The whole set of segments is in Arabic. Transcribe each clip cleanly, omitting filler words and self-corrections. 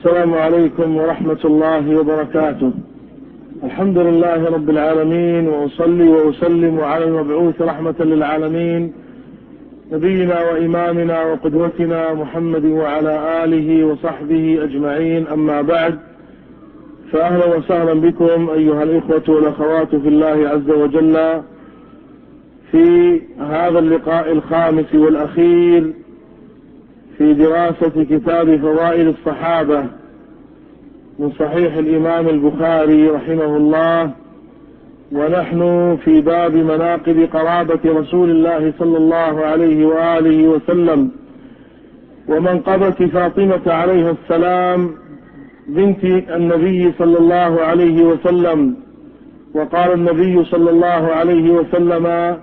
السلام عليكم ورحمة الله وبركاته. الحمد لله رب العالمين، وأصلي وأسلم على المبعوث رحمة للعالمين نبينا وإمامنا وقدوتنا محمد وعلى آله وصحبه أجمعين. أما بعد، فأهلا وسهلا بكم أيها الإخوة والأخوات في الله عز وجل في هذا اللقاء الخامس والأخير في دراسة كتاب فضائل الصحابة من صحيح الإمام البخاري رحمه الله، ونحن في باب مناقب قرابة رسول الله صلى الله عليه وآله وسلم ومنقبة فاطمة عليها السلام بنت النبي صلى الله عليه وسلم. وقال النبي صلى الله عليه وسلم: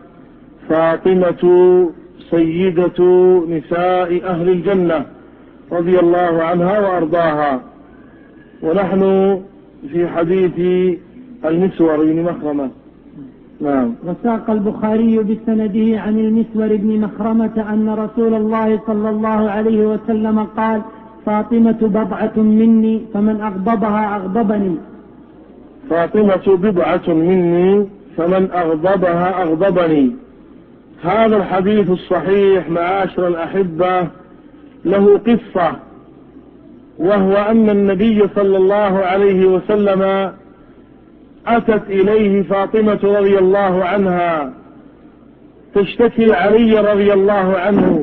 فاطمة سيدة نساء أهل الجنة رضي الله عنها وأرضاها. ونحن في حديث المسور بن مخرمة. نعم. وساق البخاري بسنده عن المسور بن مخرمة أن رسول الله صلى الله عليه وسلم قال: فاطمة بضعة مني فمن أغضبها أغضبني. فاطمة بضعة مني فمن أغضبها أغضبني. هذا الحديث الصحيح معاشر الأحبة له قصة، وهو أن النبي صلى الله عليه وسلم أتت إليه فاطمة رضي الله عنها تشتكي علي رضي الله عنه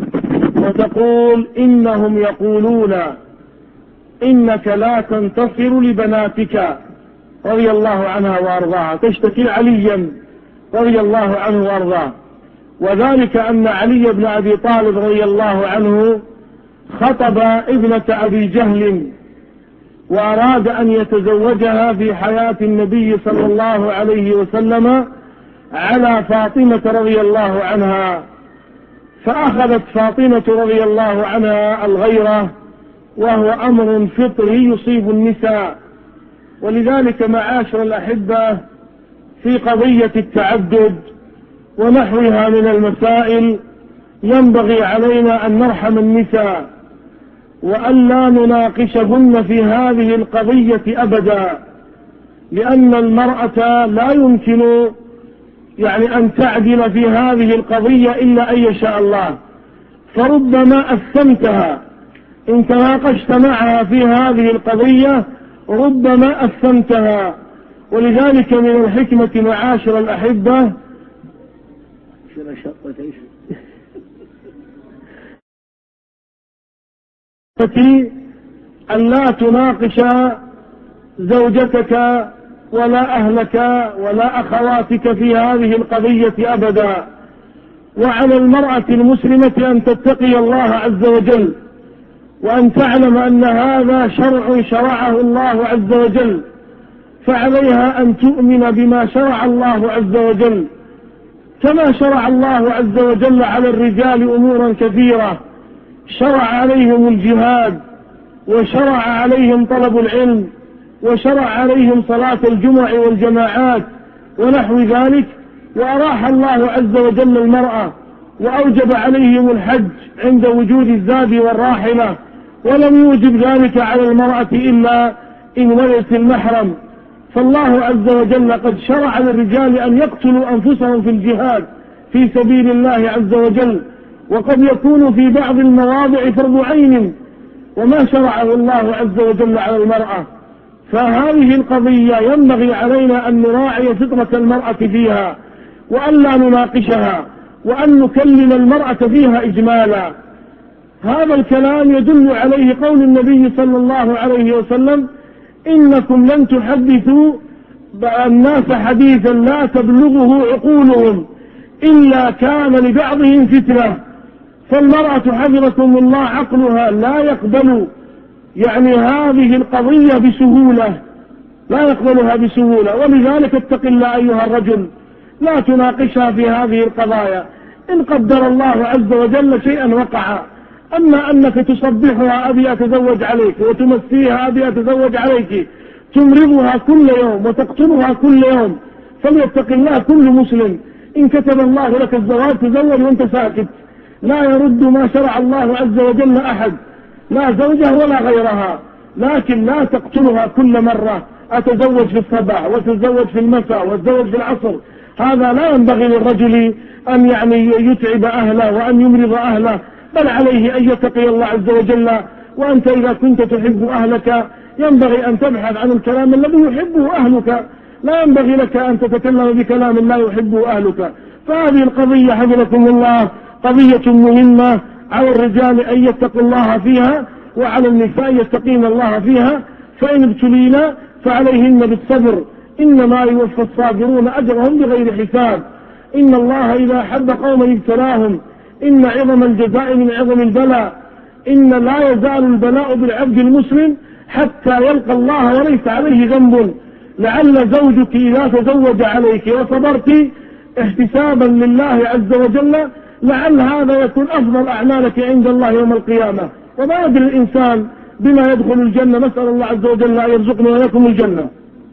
وتقول: إنهم يقولون إنك لا تنتصر لبناتك رضي الله عنها وأرضاها. تشتكي عليا رضي الله عنه وأرضاه، وذلك أن علي بن أبي طالب رضي الله عنه خطب ابنة أبي جهل وأراد أن يتزوجها في حياة النبي صلى الله عليه وسلم على فاطمة رضي الله عنها، فأخذت فاطمة رضي الله عنها الغيرة، وهو أمر فطري يصيب النساء. ولذلك معاشر الأحبة في قضية التعدد ونحوها من المسائل ينبغي علينا أن نرحم النساء وأن لا نناقشهن في هذه القضية أبدا، لأن المرأة لا يمكن أن تعدل في هذه القضية إلا أن يشاء الله. فربما أثمتها إن تناقشت معها في هذه القضية، ربما أثمتها. ولذلك من الحكمة معاشر الأحبة أن لا تناقش زوجتك ولا أهلك ولا أخواتك في هذه القضية أبدا. وعلى المرأة المسلمة أن تتقي الله عز وجل، وأن تعلم أن هذا شرع شرعه الله عز وجل، فعليها أن تؤمن بما شرع الله عز وجل، كما شرع الله عز وجل على الرجال أمورا كثيرة. شرع عليهم الجهاد، وشرع عليهم طلب العلم، وشرع عليهم صلاة الجمع والجماعات ونحو ذلك. وأراح الله عز وجل المرأة وأوجب عليهم الحج عند وجود الزاد والراحلة، ولم يوجب ذلك على المرأة إلا إن ولدت المحرم. فالله عز وجل قد شرع للرجال أن يقتلوا أنفسهم في الجهاد في سبيل الله عز وجل، وقد يكون في بعض المواضع فرض عين وما شرعه الله عز وجل على المرأة. فهذه القضية ينبغي علينا أن نراعي فطرة المرأة فيها، وأن لا نناقشها، وأن نكلم المرأة فيها إجمالا. هذا الكلام يدل عليه قول النبي صلى الله عليه وسلم: إنكم لن تحدثوا الناس حديثا لا تبلغه عقولهم إلا كان لبعضهم فتنة. فالمرأة حفظكم الله عقلها لا يقبل هذه القضية بسهولة، لا يقبلها بسهولة. ولذلك اتق الله أيها الرجل، لا تناقشها في هذه القضايا. إن قدر الله عز وجل شيئا وقع. أما أنك تصبحها أبي أتزوج عليك، وتمسيها أبي أتزوج عليك، تمرضها كل يوم وتقتلها كل يوم، فليتق الله كل مسلم. إن كتب الله لك الزواج تزوج وانت ساكت، لا يرد ما شرع الله عز وجل أحد، لا زوجه ولا غيرها. لكن لا تقتلها كل مرة، أتزوج في الصباح وتزوج في المساء وتزوج في العصر. هذا لا ينبغي للرجل أن يتعب أهله وأن يمرض أهله، بل عليه أن يتقي الله عز وجل. وأنت إذا كنت تحب أهلك ينبغي أن تبحث عن الكلام الذي يحبه أهلك، لا ينبغي لك أن تتكلم بكلام لا يحبه أهلك. فهذه القضية حفظكم الله قضية مهمة، على الرجال أن يتقوا الله فيها، وعلى النساء يتقين الله فيها. فإن ابتلينا فعليهن بالصبر، إنما يوفى الصابرون أجرهم بغير حساب. إن الله إذا أحب قوما ابتلاهم، إن عظم الجزاء من عظم البلاء. إن لا يزال البلاء بالعبد المسلم حتى يلقى الله وليس عليه ذنب. لعل زوجك إذا تزوج عليك وصبرت احتسابا لله عز وجل، لعل هذا يكون أفضل أعمالك عند الله يوم القيامة. وما يدري الإنسان بما يدخل الجنة، نسأل الله عز وجل أن يرزقنا ويكم الجنة.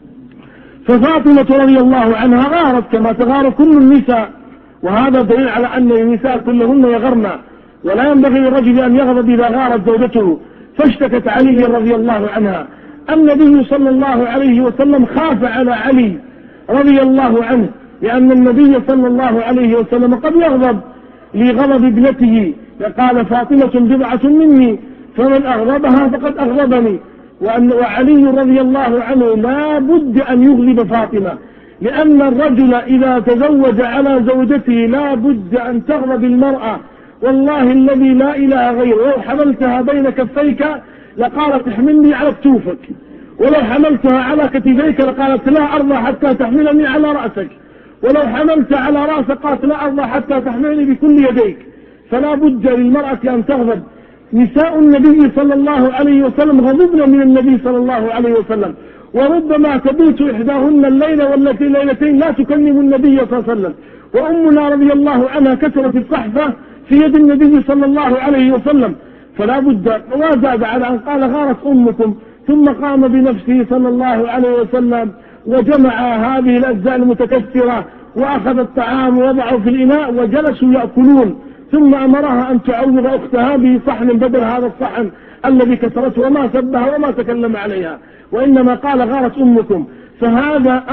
ففاطمة رضي الله عنها غارت كما تغار كل النساء، وهذا دليل على أن النساء كلهن يغرن، ولا ينبغي للرجل أن يغضب إذا غارت زوجته. فاشتكت علي رضي الله عنها. النبي صلى الله عليه وسلم خاف على علي رضي الله عنه، لأن النبي صلى الله عليه وسلم قد يغضب لغضب ابنته، فقال فاطمة بضعة مني فمن أغضبها فقد أغضبني. وعلي رضي الله عنه لا بد أن يغضب فاطمة، لأن الرجل إذا تزوج على زوجته لا بد أن تغضب المرأة. والله الذي لا إله غيره، لو حملتها بين كفيك لقالت احملني على كتوفك، ولو حملتها على كتفيك لقالت لا أرضى حتى تحملني على رأسك، ولو حملت على رأسك قالت لا أرضى حتى تحملني بكل يديك. فلا بد للمرأة أن تغضب. نساء النبي صلى الله عليه وسلم غضبن من النبي صلى الله عليه وسلم، وربما تبيت إحداهن الليلة والتي ليلتين لا تكلم النبي صلى الله عليه وسلم. وأمنا رضي الله عنها كثرت الصحفة في يد النبي صلى الله عليه وسلم. فلا بد، وزاد على أن قال غارت أمكم، ثم قام بنفسه صلى الله عليه وسلم وجمع هذه الأجزاء المتكسرة وأخذ الطعام ووضعه في الإناء وجلسوا يأكلون، ثم أمرها أن تعوض أختها بصحن بدل هذا الصحن الذي كسرته، وما سبها وما تكلم عليها، وإنما قال غارت أمكم. فهذا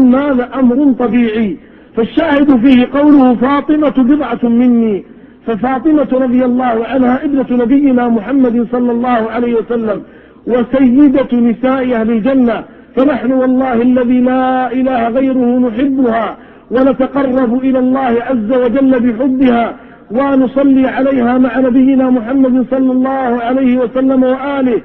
أمر طبيعي. فالشاهد فيه قوله فاطمة بضعة مني. ففاطمة رضي الله عنها ابنة نبينا محمد صلى الله عليه وسلم وسيدة نساء أهل الجنة. فنحن والله الذي لا إله غيره نحبها ونتقرب إلى الله عز وجل بحبها، ونصلي عليها مع نبينا محمد صلى الله عليه وسلم وآله،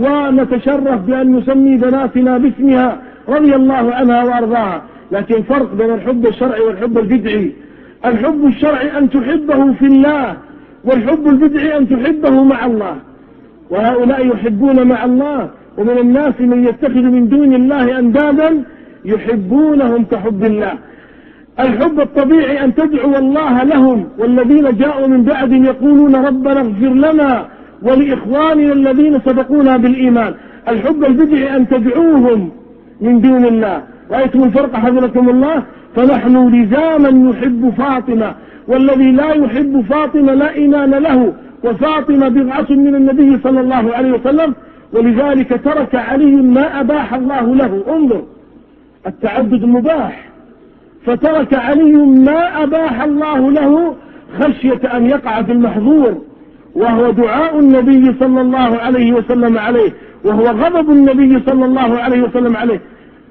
ونتشرف بأن نسمي بناتنا باسمها رضي الله عنها وأرضاها. لكن فرق بين الحب الشرعي والحب البدعي. الحب الشرعي أن تحبه في الله، والحب البدعي أن تحبه مع الله. وهؤلاء يحبون مع الله، ومن الناس من يتخذ من دون الله أندادا يحبونهم كحب الله. الحب الطبيعي أن تدعو الله لهم، والذين جاءوا من بعد يقولون ربنا اغفر لنا ولإخواننا الذين سبقونا بالإيمان. الحب البدعي أن تدعوهم من دون الله. رأيتم الفرق حفظكم الله؟ فنحن لزاما نحب فاطمة، والذي لا يحب فاطمة لا إيمان له. وفاطمة بضعة من النبي صلى الله عليه وسلم، ولذلك ترك علي ما أباح الله له. انظر، التعدد مباح، فترك علي ما أباح الله له خشية أن يقع في المحظور، وهو دعاء النبي صلى الله عليه وسلم عليه، وهو غضب النبي صلى الله عليه وسلم عليه.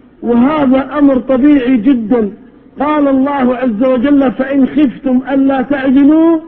وهذا أمر طبيعي جدا. قال الله عز وجل فإن خفتم ألا تعدلوا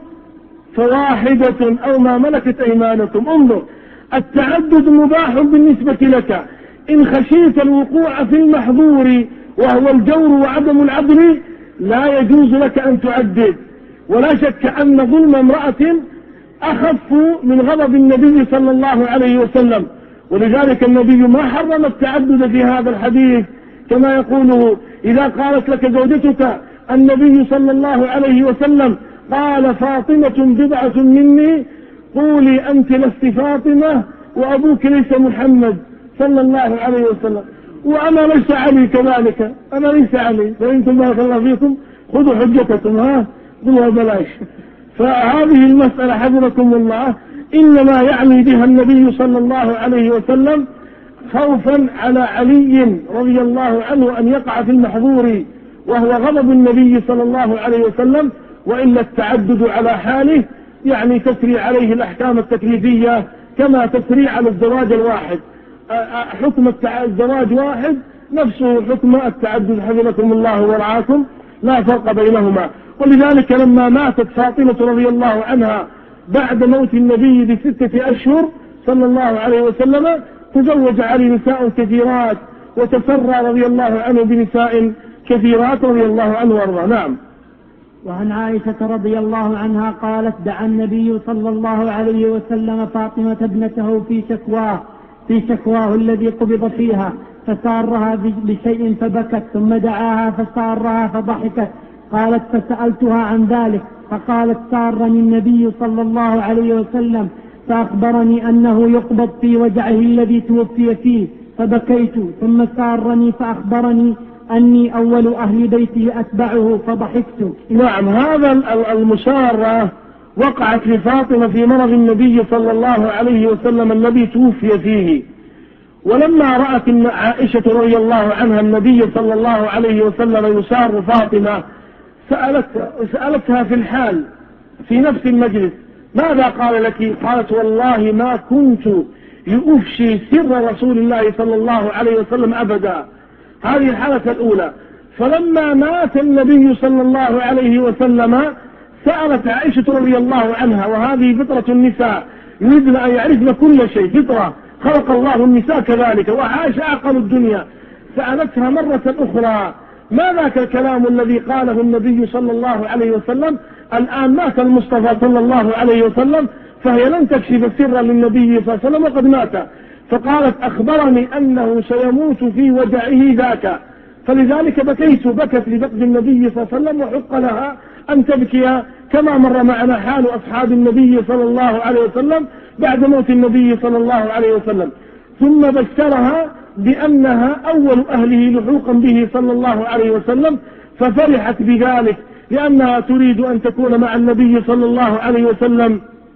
فواحدة أو ما ملكت أيمانكم. انظر، التعدد مباح بالنسبة لك إن خشيت الوقوع في المحظور وهو الجور وعدم العدل، لا يجوز لك أن تعدد. ولا شك أن ظلم امرأة أخف من غضب النبي صلى الله عليه وسلم، ولذلك النبي ما حرم التعدد في هذا الحديث، كما يقوله إذا قالت لك زوجتك النبي صلى الله عليه وسلم قال فاطمة بضعة مني، قولي أنت لست فاطمة وأبوك ليس محمد صلى الله عليه وسلم، وأنا ليس علي كذلك، أنا ليس علي، فإنتم بارك الله فيكم خذوا حجتكم قلوا بلاش. فهذه المسألة حفظكم الله إنما يعني بها النبي صلى الله عليه وسلم خوفا على علي رضي الله عنه أن يقع في المحظور وهو غضب النبي صلى الله عليه وسلم، وإلا التعدد على حاله يعني تسري عليه الأحكام التكليفية كما تسري على الزواج الواحد. حكم الزواج واحد نفسه حكم التعدد، حفظكم الله ورعاكم، لا فرق بينهما. ولذلك لما ماتت فاطمة رضي الله عنها بعد موت النبي ب6 أشهر صلى الله عليه وسلم، تزوج علي نساء كثيرات وتسرى رضي الله عنه بنساء كثيرات رضي الله عنه وارضاه. نعم. وعن عائشة رضي الله عنها قالت: دعا النبي صلى الله عليه وسلم فاطمة ابنته في شكواه الذي قبض فيها، فسارها بشيء فبكت، ثم دعاها فسارها فضحكت. قالت: فسألتها عن ذلك فقالت: سارني النبي صلى الله عليه وسلم فأخبرني أنه يقبض في وجعه الذي توفي فيه فبكيت، ثم سارني فأخبرني أني أول أهل بيته أتبعه فضحكت. نعم، هذا المسارة وقعت لفاطمة في مرض النبي صلى الله عليه وسلم الذي توفي فيه، ولما رأت عائشة رضي الله عنها النبي صلى الله عليه وسلم يسار فاطمة سألتها في الحال في نفس المجلس: ماذا قال لك؟ قالت: والله ما كنت لأفشي سر رسول الله صلى الله عليه وسلم أبدا. هذه الحالة الأولى. فلما مات النبي صلى الله عليه وسلم سألت عائشة رضي الله عنها، وهذه فطرة النساء، يريدن أن يعرفن كل شيء، فطرة خلق الله النساء كذلك، وعائشة أعقل الدنيا. سألتها مرة أخرى: ما ذاك الكلام الذي قاله النبي صلى الله عليه وسلم؟ الآن مات المصطفى صلى الله عليه وسلم، فهي لن تكشف سرا للنبي صلى الله عليه وسلم وقد مات. فقالت: أخبرني أنه سيموت في وجعه ذاك، فلذلك بكت لفقد النبي صلى الله عليه وسلم، وحق لها أن تبكي كما مر معنا حال أصحاب النبي صلى الله عليه وسلم بعد موت النبي صلى الله عليه وسلم. ثم بشرها بأنها أول أهله لحوقا به صلى الله عليه وسلم، ففرحت بذلك لأنها تريد أن تكون مع النبي صلى الله عليه وسلم،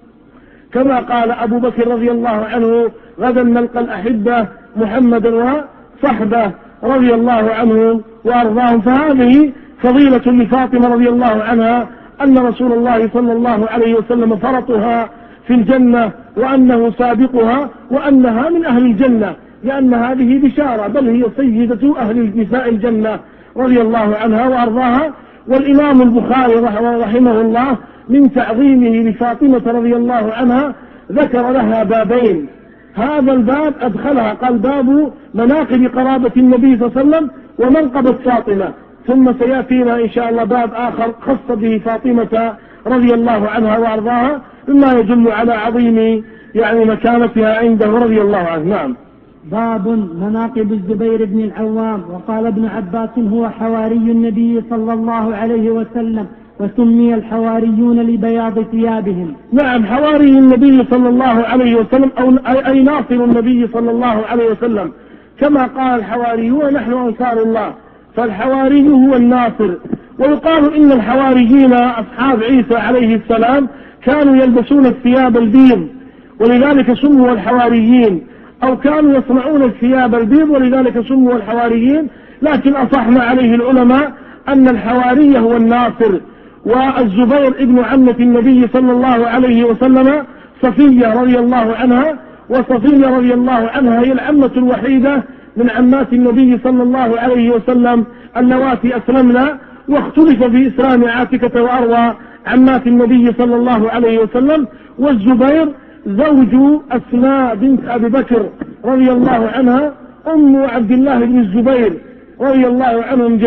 كما قال أبو بكر رضي الله عنه: غدا نلقى الأحبة محمدا وصحبه رضي الله عنهم وأرضاهم. فهذه فضيلة لفاطمة رضي الله عنها، أن رسول الله صلى الله عليه وسلم فرطها في الجنة، وأنه سابقها، وأنها من أهل الجنة، لأن هذه بشارة، بل هي سيدة أهل نساء الجنة رضي الله عنها وأرضاها. والإمام البخاري رحمه الله من تعظيمه لفاطمة رضي الله عنها ذكر لها بابين. هذا الباب أدخلها، قال: باب مناقب قرابة النبي صلى الله عليه وسلم ومنقبة فاطمة. ثم سيأتينا إن شاء الله باب آخر خاص به فاطمة رضي الله عنها وأرضاها، مما يدل على عظيم مكانتها عنده رضي الله عنه. نعم. باب مناقب الزبير بن العوام. وقال ابن عباس: هو حواري النبي صلى الله عليه وسلم، وسمي الحواريون لبياض ثيابهم. نعم، حواري النبي صلى الله عليه وسلم، أي ناصر النبي صلى الله عليه وسلم، كما قال الحواريون: نحن أنصار الله. فالحواري هو الناصر. ويقال إن الحواريين أصحاب عيسى عليه السلام كانوا يلبسون الثياب البيض ولذلك سموا الحواريين، أو كانوا يصنعون الثياب البيض ولذلك سموا الحواريين. لكن أصحنا عليه العلماء أن الحواري هو الناصر. والزبير ابن عمة النبي صلى الله عليه وسلم صفية رضي الله عنها، وصفية رضي الله عنها هي العمة الوحيدة من عمات النبي صلى الله عليه وسلم اللواتي أسلمنا. واختلف في إسلام عاتكة وأروى عمات النبي صلى الله عليه وسلم. والزبير زوج أسماء بنت أبي بكر رضي الله عنها، أم عبد الله بن الزبير رضي الله عنهم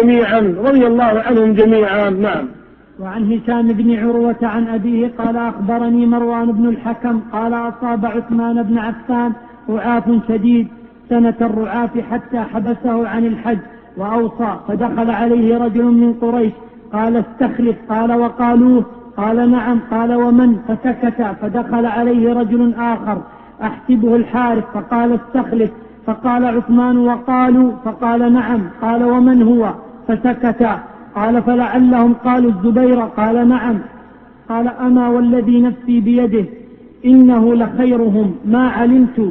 جميعا. نعم. وعن هشام بن عروة عن أبيه قال: أخبرني مروان بن الحكم قال: أصاب عثمان بن عفان رعاف شديد سنة الرعاف حتى حبسه عن الحج وأوصى، فدخل عليه رجل من قريش قال: استخلف. قال: وقالوه؟ قال: نعم. قال: ومن؟ فسكت. فدخل عليه رجل آخر أحسبه الحارث فقال: استخلف. فقال عثمان: وقالوا؟ فقال: نعم. قال: ومن هو؟ فسكت. قال: فلعلهم قالوا الزبير. قال: نعم. قال: أما والذي نفسي بيده إنه لخيرهم، ما علمت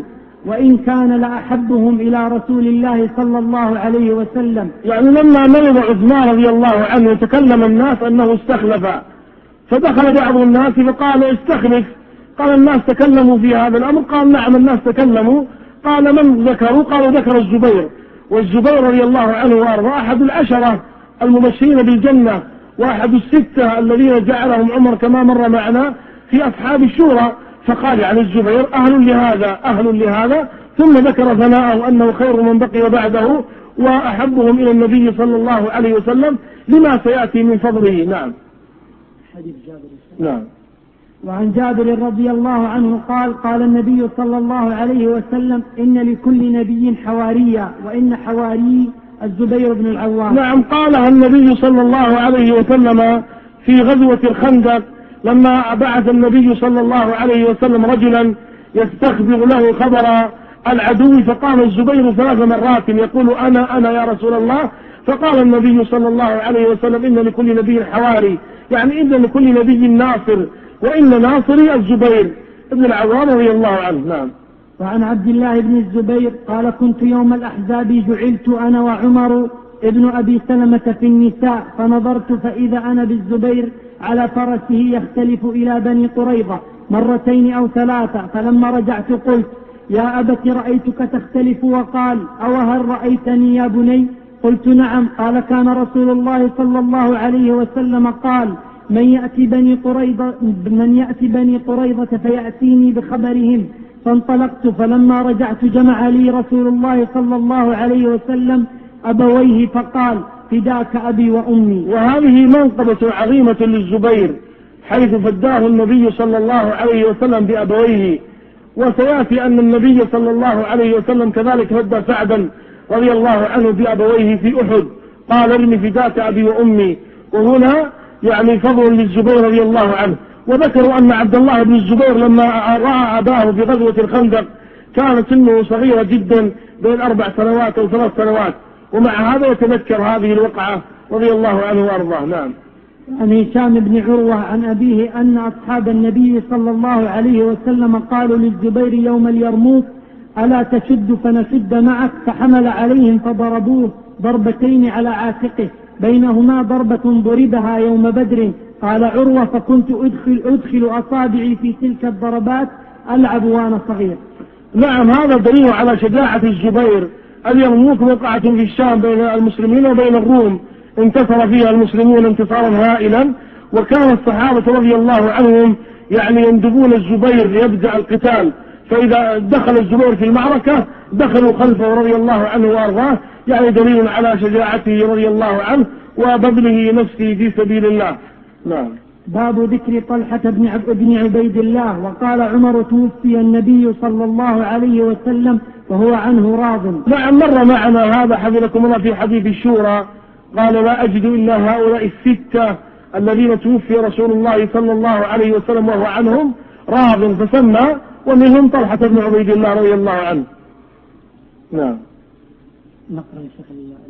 وإن كان لأحبهم إلى رسول الله صلى الله عليه وسلم. يعني لما مرض عثمان رضي الله عنه تكلم الناس أنه استخلف، فدخل بعض الناس فقال استخلف، قال الناس تكلموا في هذا الأمر، قال نعم الناس تكلموا، قال من ذكروا؟ قالوا ذكر الزبير، والزبير رضي الله عنه وارضاه أحد العشرة المبشرين بالجنة، وأحد الستة الذين جعلهم عمر كما مر معنا في أصحاب الشورى، فقال يعني الزبير أهل لهذا، ثم ذكر ثناءه أنه خير من بقي بعده وأحبهم إلى النبي صلى الله عليه وسلم لما سيأتي من فضله. نعم. حديث جابر. نعم. وعن جابر رضي الله عنه قال النبي صلى الله عليه وسلم إن لكل نبي حواريا وإن حواري الزبير بن العوام. نعم، قالها النبي صلى الله عليه وسلم في غزوة الخندق لما بعث النبي صلى الله عليه وسلم رجلا يستخبر له خبر العدو، فقام الزبير 3 مرات يقول أنا يا رسول الله، فقال النبي صلى الله عليه وسلم إن لكل نبي حواري، يعني إن لكل نبي ناصر، وإن ناصري الزبير بن العوام رضي الله عنه. نعم. وعن عبد الله بن الزبير قال كنت يوم الأحزاب جعلت أنا وعمر ابن أبي سلمة في النساء، فنظرت فإذا أنا بالزبير على فرسه يختلف إلى بني قريظة 2 أو 3، فلما رجعت قلت يا أبت رأيتك تختلف، وقال أوهل رأيتني يا بني؟ قلت نعم. قال كان رسول الله صلى الله عليه وسلم قال من يأتي بني قريظة فيأتيني بخبرهم، فانطلقت فلما رجعت جمع لي رسول الله صلى الله عليه وسلم أبويه فقال فداك أبي وأمي. وهذه منقبة عظيمة للزبير حيث فداه النبي صلى الله عليه وسلم بأبويه، وسيأتي أن النبي صلى الله عليه وسلم كذلك فدى سعدا رضي الله عنه بأبويه في أحد، قال ارمي فداك أبي وأمي، وهنا يعني فضل للزبير رضي الله عنه. وذكروا أن عبد الله بن الزبير لما رأى أباه في غزوة الخندق كان سنه صغيرة جدا بين 4 سنوات أو 3 سنوات، ومع هذا يتذكر هذه الوقعة رضي الله عنه وأرضاه. نعم. عن هشام بن عروة عن أبيه أن أصحاب النبي صلى الله عليه وسلم قالوا للزبير يوم اليرموك ألا تشد فنشد معك، فحمل عليهم فضربوه 2 على عاتقه، بينهما ضربة ضربها يوم بدر. قال عروة فكنت أدخل أصابعي في تلك الضربات ألعب وأنا صغير. نعم، هذا دليل على شجاعة الزبير. اليرموك وقعة في الشام بين المسلمين وبين الروم، انتصر فيها المسلمون انتصارا هائلا، وكان الصحابة رضي الله عنهم يعني يندبون الزبير ليبدأ القتال، فإذا دخل الزبير في المعركة دخلوا خلفه رضي الله عنه وأرضاه، يعني دليل على شجاعته رضي الله عنه وبذله نفسه في سبيل الله. نعم. باب ذكر طلحة بن عبيد الله. وقال عمر توفي النبي صلى الله عليه وسلم وهو عنه راض. نعم، مر معنا هذا حفظكم الله في حديث الشورى، قال لا أجد إلا هؤلاء 6 الذين توفي رسول الله صلى الله عليه وسلم وهو عنهم راض، فسمى ومنهم طلحة بن عبيد الله رضي الله عنه. نعم. نقرأ يا شيخ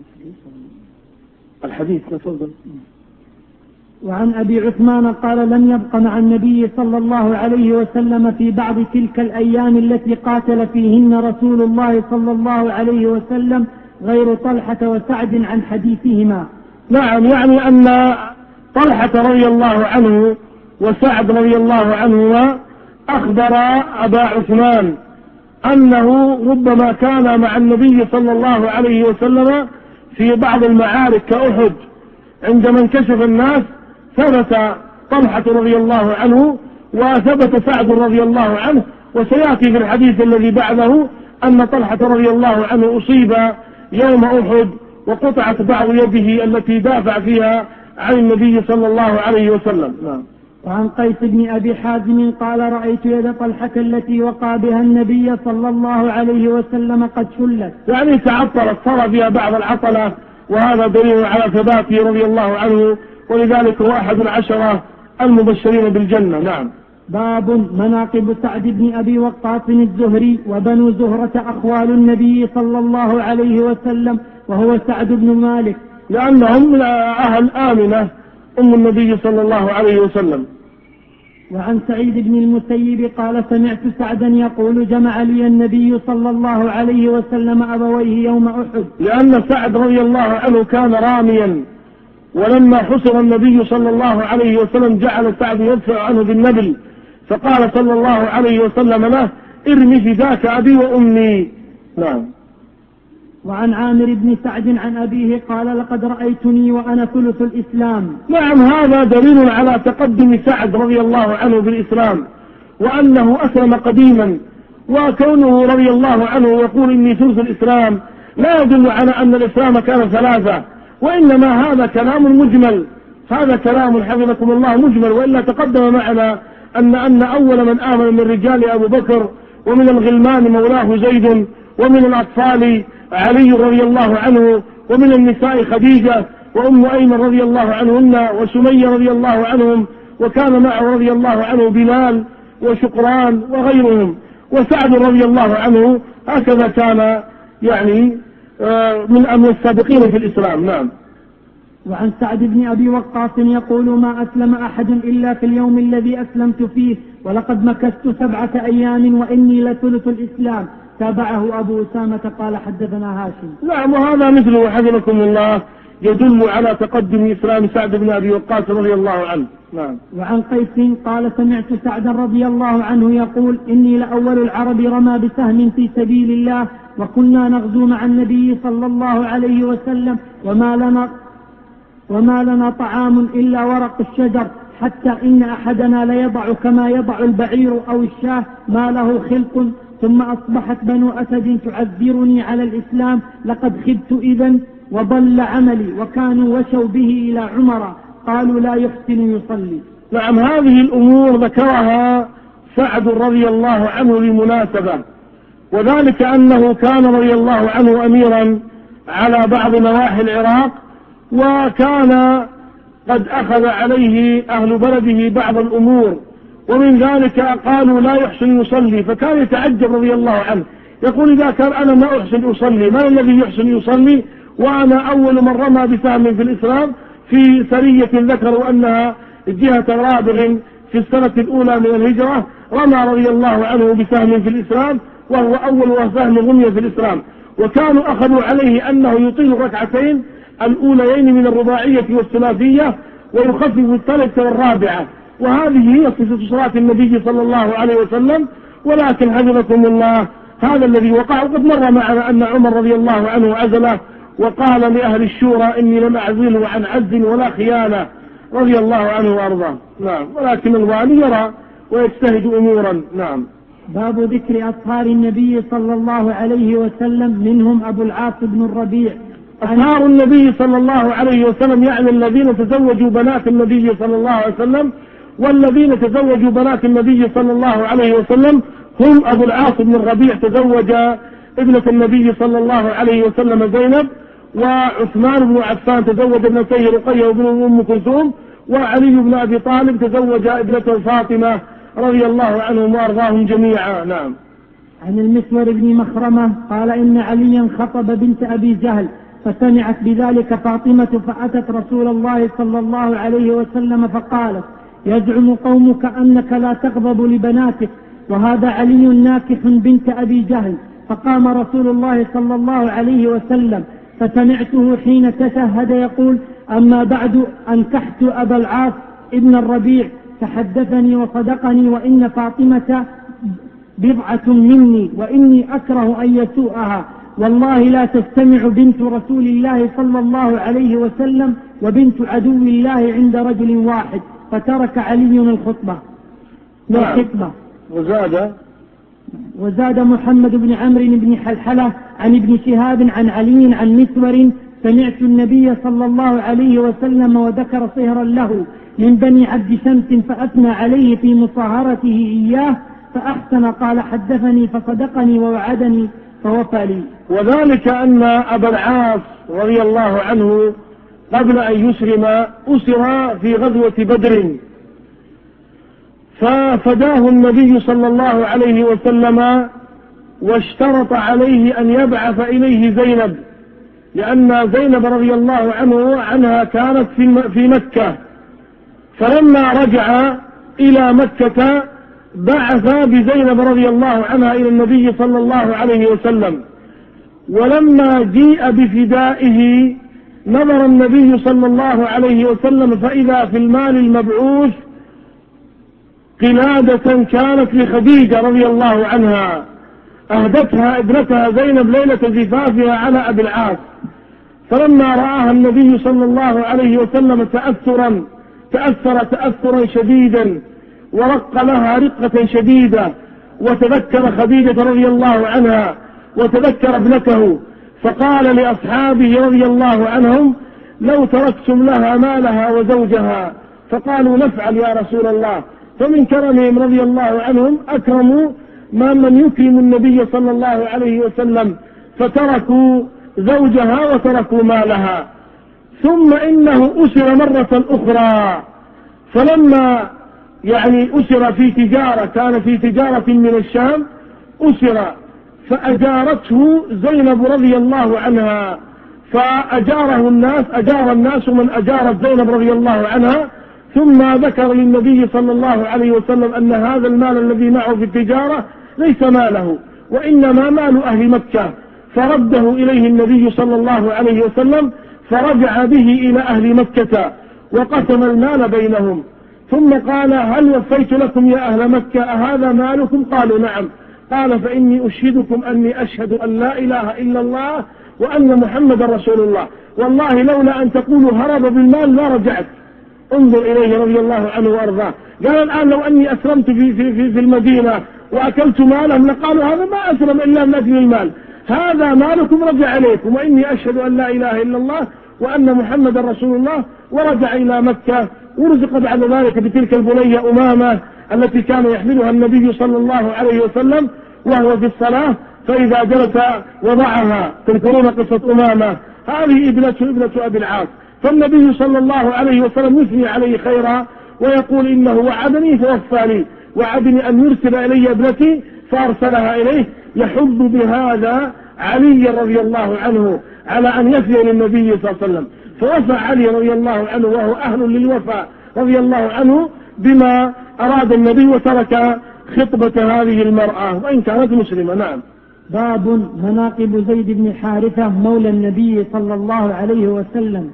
الحديث تفضل. وعن أبي عثمان قال لم يبق مع النبي صلى الله عليه وسلم في بعض تلك الأيام التي قاتل فيهن رسول الله صلى الله عليه وسلم غير طلحة وسعد عن حديثهما. نعم، يعني أن طلحة رضي الله عنه وسعد رضي الله عنهما أخبر أبا عثمان أنه ربما كان مع النبي صلى الله عليه وسلم في بعض المعارك كأحد، عندما انكشف الناس ثبت طلحة رضي الله عنه وثبت سعد رضي الله عنه، وسيأتي في الحديث الذي بعده أن طلحة رضي الله عنه أصيب يوم أحد وقطعت بعض يده التي دافع فيها عن النبي صلى الله عليه وسلم. نعم. وعن قيس بن أبي حازم قال رأيت يد طلحة التي وقى بها النبي صلى الله عليه وسلم قد شلت، يعني تعطلت، صار فيها بعض العطلة، وهذا دليل على ثباته رضي الله عنه، ولذلك هو أحد العشرة المبشرين بالجنة. نعم. باب مناقب سعد بن أبي وقاص الزهري وبنو زهرة أخوال النبي صلى الله عليه وسلم، وهو سعد بن مالك، لأنهم من أهل آمنة أم النبي صلى الله عليه وسلم. وعن سعيد بن المسيب قال سمعت سعدا يقول جمع لي النبي صلى الله عليه وسلم أبويه يوم أحد. لأن سعد رضي الله عنه كان راميا، ولما حصر النبي صلى الله عليه وسلم جعل سعد يدفع عنه بالنبل، فقال صلى الله عليه وسلم له ارمي فداك أبي وأمي. نعم. وعن عامر بن سعد عن أبيه قال لقد رأيتني وأنا ثلث الإسلام. نعم، هذا دليل على تقدم سعد رضي الله عنه بالإسلام، وأنه أسلم قديما، وكونه رضي الله عنه يقول إني ثلث الإسلام لا يدل على أن الإسلام كان ثلاثة، وإنما هذا كلام مجمل، هذا كلام حفظكم الله مجمل. وإلا تقدم معنا أن أول من آمن من الرجال أبو بكر، ومن الغلمان مولاه زيد، ومن الأطفال علي رضي الله عنه، ومن النساء خديجة وأم أيمن رضي الله عنهن، وسمية رضي الله عنهم، وكان معه رضي الله عنه بلال وشقران وغيرهم. وسعد رضي الله عنه هكذا كان يعني من السابقين في الإسلام. نعم. وعن سعد بن أبي وقاص يقول ما أسلم أحد إلا في اليوم الذي أسلمت فيه، ولقد مكثت 7 أيام وإني لثلث الإسلام. تابعه أبو أسامة قال حدثنا هاشم. نعم، وهذا مثله حفظكم الله يدل على تقدم إسلام سعد بن أبي وقاص رضي الله عنه. نعم. وعن قيس قال سمعت سعدا رضي الله عنه يقول إني لأول العرب رمى بسهم في سبيل الله، وكنا نغزو مع النبي صلى الله عليه وسلم وما لنا طعام إلا ورق الشجر، حتى إن أحدنا ليضع كما يضع البعير أو الشاه ما له خلق. ثم أصبحت بنو أسد تعذرني على الإسلام، لقد خبت إذن وضل عملي، وكانوا وشوا به إلى عمر قالوا لا يحسن يصلي. نعم، هذه الأمور ذكرها سعد رضي الله عنه لمناسبة، وذلك أنه كان رضي الله عنه أميرا على بعض نواحي العراق، وكان قد أخذ عليه أهل بلده بعض الأمور، ومن ذلك قالوا لا يحسن يصلي، فكان يتعجب رضي الله عنه، يقول إذا كان أنا ما أحسن أصلي ما الذي يحسن يصلي، وأنا أول من رمى بسهم في الإسلام في سرية ذكروا أنها جهة رابغ في السنة الأولى من الهجرة، رمى رضي الله عنه بسهم في الإسلام، وهو أول سهم رمي في الإسلام. وكانوا أخذوا عليه أنه يطيل ركعتين الأوليين من الرباعية والثلاثية، ويخفف الثالثة والرابعة، وهذه هي صفة صلاة النبي صلى الله عليه وسلم. ولكن حفظكم الله هذا الذي وقع، وقد مر معنا أن عمر رضي الله عنه عزله وقال لأهل الشورى إني لم أعزله عن عز ولا خيانة رضي الله عنه وأرضاه. نعم. ولكن الوالي يرى ويجتهد أمورا. نعم. باب ذكر أطهار النبي صلى الله عليه وسلم، منهم أبو العاص بن الربيع. أطهار النبي صلى الله عليه وسلم يعني الذين تزوجوا بنات النبي صلى الله عليه وسلم، والذين تزوجوا بنات النبي صلى الله عليه وسلم هم أبو العاص بن الربيع تزوج ابنة النبي صلى الله عليه وسلم زينب، وعثمان بن عفان تزوج ابنتيه رقية وابن أم كلثوم، وعلي بن أبي طالب تزوج ابنته فاطمة رضي الله عنهم وأرضاهم جميعا. نعم. عن المسور بن مخرمة قال إن عليا خطب بنت أبي جهل، فسمعت بذلك فاطمة فأتت رسول الله صلى الله عليه وسلم فقالت يزعم قومك أنك لا تغضب لبناتك، وهذا علي ناكح بنت أبي جهل. فقام رسول الله صلى الله عليه وسلم فسمعته حين تشهد يقول أما بعد أنكحت أبا العاص ابن الربيع فحدثني وصدقني، وإن فاطمة بضعة مني وإني أكره أن يسوءها، والله لا تستمع بنت رسول الله صلى الله عليه وسلم وبنت عدو الله عند رجل واحد. فترك علي الخطبة. نعم. وزاد محمد بن عمرو بن حلحلة عن ابن شهاب عن علي عن مسور سمعت النبي صلى الله عليه وسلم وذكر صهرا له من بني عبد شمس فأثنى عليه في مصاهرته إياه فأحسن، قال حدثني فصدقني ووعدني فوفى لي. وذلك أن أبا العاص رضي الله عنه قبل أن يسلم أسر في غزوة بدر، ففداه النبي صلى الله عليه وسلم، واشترط عليه أن يبعث إليه زينب، لأن زينب رضي الله عنها كانت في مكة. فلما رجع إلى مكة بعث بزينب رضي الله عنها إلى النبي صلى الله عليه وسلم. ولما جيء بفدائه نظر النبي صلى الله عليه وسلم فإذا في المال المبعوث قلادة كانت لخديجة رضي الله عنها أهدتها ابنتها زينب ليلة زفافها على أبي العاص. فلما رآها النبي صلى الله عليه وسلم تأثر تأثرا شديدا ورق لها رقة شديدة، وتذكر خديجة رضي الله عنها وتذكر ابنته، فقال لأصحابه رضي الله عنهم: لو تركتم لها مالها وزوجها. فقالوا: نفعل يا رسول الله. فمن كرمهم رضي الله عنهم أكرموا من يكرم النبي صلى الله عليه وسلم، فتركوا زوجها وتركوا مالها. ثم إنه أسر مرة أخرى، فلما أسر في تجارة، كان في تجارة من الشام أسر، فأجارته زينب رضي الله عنها، فأجار الناس من أجارت زينب رضي الله عنها. ثم ذكر للنبي صلى الله عليه وسلم أن هذا المال الذي معه في التجارة ليس ماله وإنما مال أهل مكة، فرده إليه النبي صلى الله عليه وسلم، فرجع به إلى أهل مكة وقسم المال بينهم. ثم قال: هل وفيت لكم يا أهل مكة أهذا مالكم؟ قالوا: نعم. قال: فإني أشهدكم أني أشهد أن لا إله إلا الله وأن محمد رسول الله، والله لولا أن تقولوا هرب بالمال لا رجعت. انظر إليه رضي الله عنه وأرضاه. قال: الآن لو أني أسلمت في المدينة وأكلت مالهم لقالوا هذا ما أسلم إلا من أجل المال، هذا مالكم رجع إليكم، وإني أشهد أن لا إله إلا الله وأن محمد رسول الله. ورجع إلى مكة، ورزق بعد ذلك بتلك البنية أمامة التي كان يحملها النبي صلى الله عليه وسلم وهو في الصلاة، فإذا جلس وضعها. تذكرون قصة أمامة؟ هذه ابنة أبي العاص. فالنبي صلى الله عليه وسلم يثني عليه خيرا ويقول: إنه وعدني فوفى لي، وعدني أن يرسل إلي ابنتي فأرسلها إليه، يحب بهذا علي رضي الله عنه على أن يفي للنبي صلى الله عليه وسلم. فوفى علي رضي الله عنه وهو أهل للوفاء رضي الله عنه بما أراد النبي، وترك خطبة هذه المرأة وإن كانت مسلمة. نعم. باب مناقب زيد بن حارثة مولى النبي صلى الله عليه وسلم.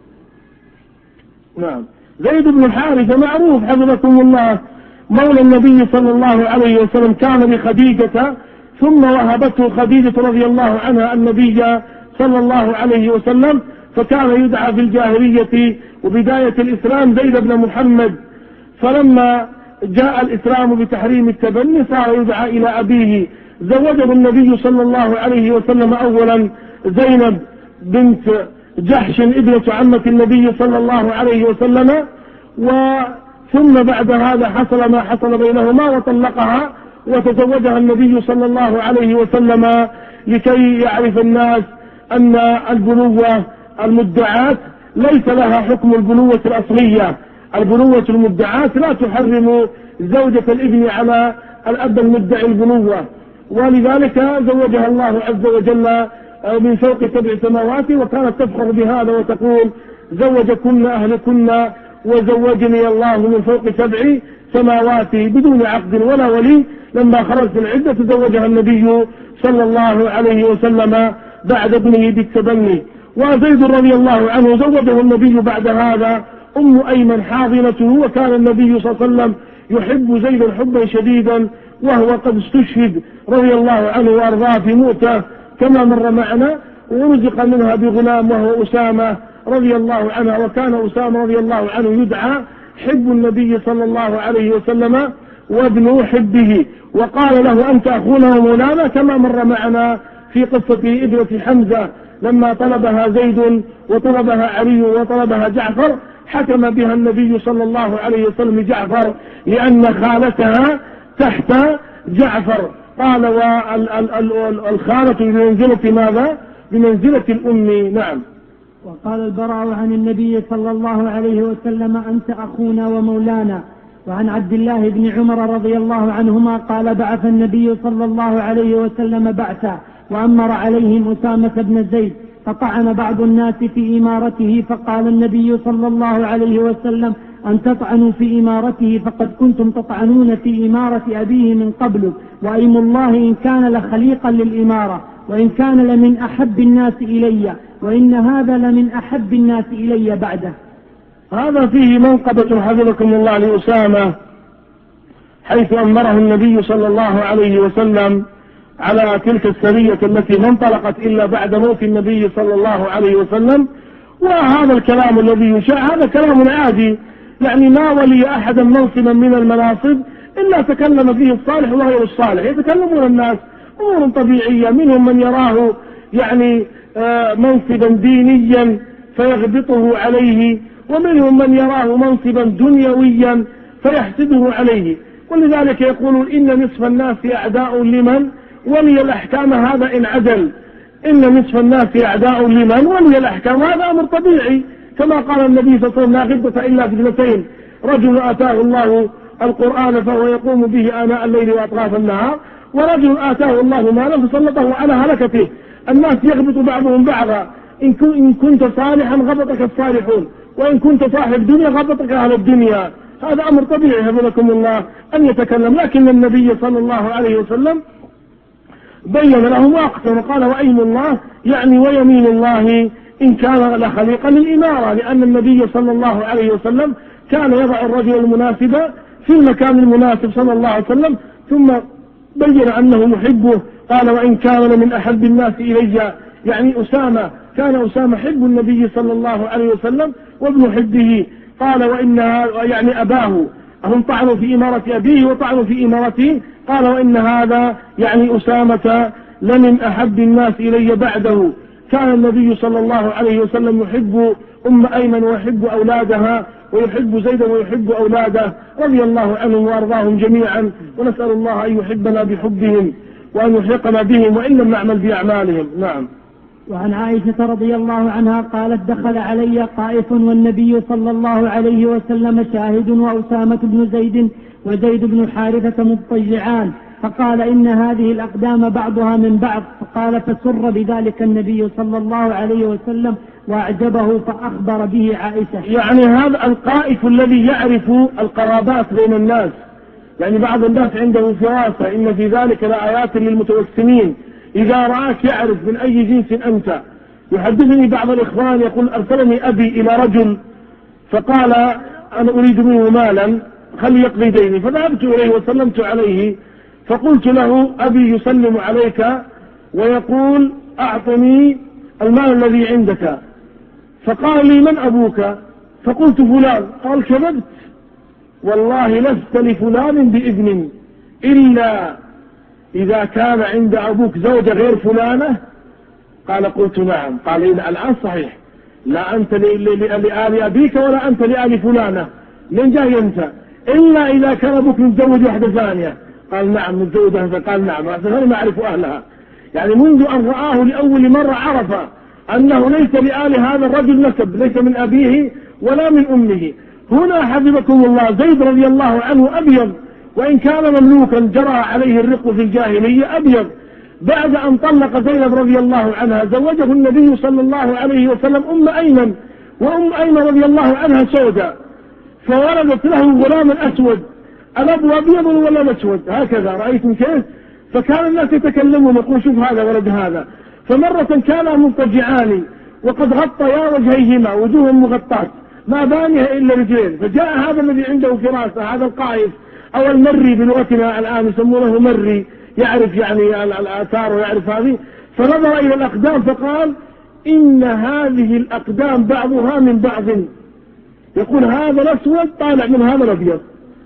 نعم. زيد بن حارثة معروف حفظكم الله، مولى النبي صلى الله عليه وسلم، كان بخديجة، ثم وهبته خديجة رضي الله عنها النبي صلى الله عليه وسلم، فكان يدعى في الجاهلية وبداية الإسلام زيد بن محمد. فلما جاء الإسلام بتحريم التبني صار يدعى إلى أبيه. زوجه النبي صلى الله عليه وسلم أولا زينب بنت جحش ابنة عمة النبي صلى الله عليه وسلم، ثم بعد هذا حصل ما حصل بينهما وطلقها، وتزوجها النبي صلى الله عليه وسلم لكي يعرف الناس أن البنوة المدعاة ليس لها حكم البنوة الأصلية. البنوة المدعاة لا تحرم زوجة الابن على الأب المدعي البنوة، ولذلك زوجها الله عز وجل من فوق 7 سماوات، وكانت تفخر بهذا وتقول: زوجكن أهلكن وزوجني الله من فوق 7 سماوات بدون عقد ولا ولي. لما خرجت العدة تزوجها النبي صلى الله عليه وسلم بعد ابنه بالتبني. وزيد رضي الله عنه زوجه النبي بعد هذا أم أيمن حاضنته، وكان النبي صلى الله عليه وسلم يحب زيدا حبا شديدا، وهو قد استشهد رضي الله عنه وأرضاه في مؤتة كما مر معنا، ورزق منها بغلام وهو أسامة رضي الله عنه. وكان أسامة رضي الله عنه يدعى حب النبي صلى الله عليه وسلم وابن حبه، وقال له: أنت أخونا ومولانا، كما مر معنا في قصة ابنة حمزة لما طلبها زيد وطلبها علي وطلبها جعفر، حكم بها النبي صلى الله عليه وسلم جعفر لأن خالتها تحت جعفر. قال: والخالة بمنزلة ماذا؟ بمنزلة الأم. نعم. وقال البراء عن النبي صلى الله عليه وسلم: أنت أخونا ومولانا. وعن عبد الله بن عمر رضي الله عنهما قال: بعث النبي صلى الله عليه وسلم بعثا وأمر عليهم أسامة بن زيد، فطعن بعض الناس في إمارته، فقال النبي صلى الله عليه وسلم: أن تطعنوا في إمارته فقد كنتم تطعنون في إمارة أبيه من قبل، وأيم الله إن كان لخليقا للإمارة، وإن كان لمن أحب الناس إلي، وإن هذا لمن أحب الناس إلي بعده. هذا فيه منقبة حفظكم الله لأسامة، حيث أمره النبي صلى الله عليه وسلم على تلك السرية التي ما انطلقت إلا بعد موت النبي صلى الله عليه وسلم. وهذا الكلام الذي يشاع هذا كلام عادي، يعني ما ولي أحدا منصبا من المناصب إلا تكلم فيه الصالح وغير الصالح، يتكلمون الناس أمور طبيعية، منهم من يراه يعني منصبا دينيا فيغبطه عليه، ومنهم من يراه منصبا دنيويا فيحسده عليه. ولذلك يقولون إن نصف الناس أعداء لمن ولي الأحكام، هذا إن عدل، إن نصف الناس أعداء لمن ولي الأحكام، هذا أمر طبيعي، كما قال النبي صلى الله عليه وسلم: لا غبة إلا في اثنتين، رجل آتاه الله القرآن فهو يقوم به آناء الليل وأطراف النهار، ورجل آتاه الله مالا فسلطه على هلكته. الناس يغبط بعضهم بعضا، إن كنت صالحا غبطك الصالحون، وإن كنت صاحب دنيا غبطك أهل الدنيا. هذا أمر طبيعي حفظكم الله أن يتكلم، لكن النبي صلى الله عليه وسلم بين لهم وأقسم وقال: وأيم الله يعني ويمين الله إن كان لخليقا للإمارة، لأن النبي صلى الله عليه وسلم كان يضع الرجل المناسب في المكان المناسب صلى الله عليه وسلم، ثم بين أنه يحبه. قال: وإن كان من أحب الناس إلي، يعني أسامة، كان أسامة حب النبي صلى الله عليه وسلم وابن حبه. قال: وإنها يعني أباه، هم طعنوا في إمارة أبيه وطعنوا في إمارته. قال: وإن هذا يعني أسامة لمن أحب الناس إلي بعده. كان النبي صلى الله عليه وسلم يحب أم أيمن ويحب أولادها، ويحب زيدا ويحب أولاده رضي الله عنهم وأرضاهم جميعا، ونسأل الله أن يحبنا بحبهم وأن يحرقنا بهم وإن لم نعمل بأعمالهم. نعم. وعن عائشة رضي الله عنها قالت: دخل علي طائف والنبي صلى الله عليه وسلم شاهد، وأسامة بن زيد وزيد بن حارثة مضطجعان، فقال: إن هذه الأقدام بعضها من بعض. فقال: فسر بذلك النبي صلى الله عليه وسلم وأعجبه فأخبر به عائشة. يعني هذا القائف الذي يعرف القرابات بين الناس، يعني بعض الناس عنده فراسة، إن في ذلك لآيات للمتوسمين، إذا رآك يعرف من أي جنس أنت. يحدثني بعض الإخوان يقول: أرسلني أبي إلى رجل فقال: أنا أريد منه مالا خلي يقضي ديني، فذهبت إليه وسلمت عليه، فقلت له: أبي يسلم عليك ويقول: أعطني المال الذي عندك. فقال لي: من أبوك؟ فقلت: فلان. قال: كذبت، والله لست لفلان بإذن إلا إذا كان عند أبوك زوجة غير فلانة. قال: قلت: نعم. قال: الآن صحيح، لا أنت لآل أبيك ولا أنت لآل فلانة، من جاي أنت؟ إلا إذا كان أبوك متزوج واحدة ثانية. قال: نعم متزوجة. قال: نعم. فأنا ما أعرف أهلها. يعني منذ أن رآه لأول مرة عرف أنه ليس لآل هذا الرجل نسب، ليس من أبيه ولا من أمه. هنا حفظكم الله زيد رضي الله عنه أبيض، وإن كان مملوكا جرى عليه الرق في الجاهلية أبيض. بعد أن طلق زينب رضي الله عنها زوجه النبي صلى الله عليه وسلم أم أيمن، وأم أيمن رضي الله عنها سوداء، فولدت له غلام أسود، الأب أبيض والولد أسود، هكذا رأيتم كيف؟ فكان الناس يتكلمون يقول: شوف هذا ولد هذا. فمرة كانا مضطجعان وقد غطيا وجهيهما، وجوههم مغطاة ما بانها إلا رجلين، فجاء هذا الذي عنده فراسة، هذا القائف أو المري بلغتنا الآن يسمونه مري، يعرف يعني الآثار ويعرف هذه، فنظر إلى الأقدام فقال: إن هذه الأقدام بعضها من بعض، يقول هذا الأسود طالع من هذا الأبيض.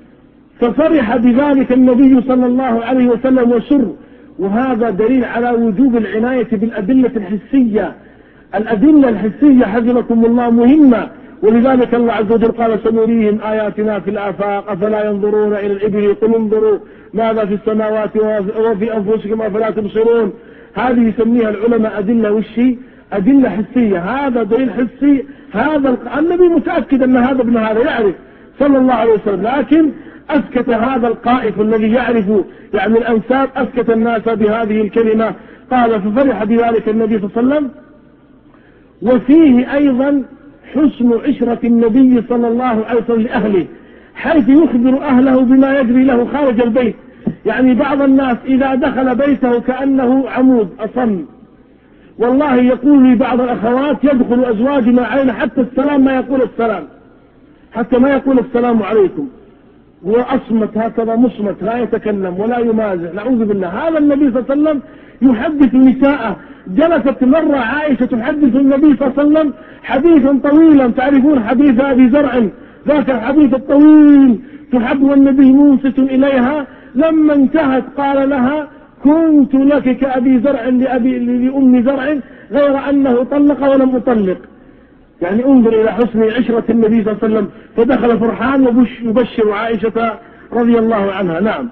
ففرح بذلك النبي صلى الله عليه وسلم وسر. وهذا دليل على وجوب العناية بالأدلة الحسية. الأدلة الحسية حفظكم الله مهمة، ولذلك الله عز وجل قال: سنريهم آياتنا في الآفاق أفلا ينظرون إلى الإبل قل انظروا ماذا في السماوات وفي أنفسكم أفلا تبصرون. هذه يسميها العلماء أدلة وشي، أدلة حسية. هذا دليل حسي، هذا النبي متأكد أن هذا ابن هذا يعرف صلى الله عليه وسلم، لكن أسكت هذا القائف الذي يعرف يعني الأنساب، أسكت الناس بهذه الكلمة. قال: ففرح بذلك النبي صلى الله عليه وسلم. وفيه أيضا حسن عشرة النبي صلى الله عليه وسلم لأهله، حيث يخبر أهله بما يجري له خارج البيت. يعني بعض الناس إذا دخل بيته كأنه عمود أصم. والله يقول لي بعض الأخوات يدخل أزواجنا علينا حتى السلام ما يقول السلام، حتى ما يقول السلام عليكم، هو أصمت هكذا مصمت لا يتكلم ولا يمازح، نعوذ بالله. هذا النبي صلى الله عليه وسلم يحدث نساءه. جلست مرة عائشة تحدث النبي صلى الله عليه وسلم حديثا طويلا، تعرفون حديث أبي زرع ذاك الحديث الطويل، تحب والنبي منصت إليها. لما انتهت قال لها كنت لك كأبي زرع لأم زرع غير أنه طلق ولم أطلق. يعني انظر إلى حسن عشرة النبي صلى الله عليه وسلم. فدخل فرحان يبشر عائشة رضي الله عنها. نعم.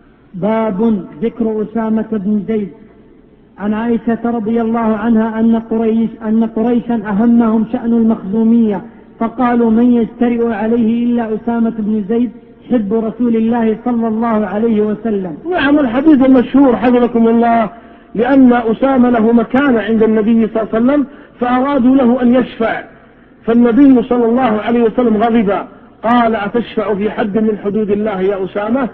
باب ذكر أسامة بن زيد. عن عائشة رضي الله عنها أن قريشا أهمهم شأن المخزومية، فقالوا من يجترئ عليه إلا أسامة بن زيد حب رسول الله صلى الله عليه وسلم. نعم، الحديث المشهور حفظكم الله، لأن أسامة له مكانة عند النبي صلى الله عليه وسلم، فأرادوا له أن يشفع، فالنبي صلى الله عليه وسلم غضب، قال أتشفع في حد من حدود الله يا أسامة؟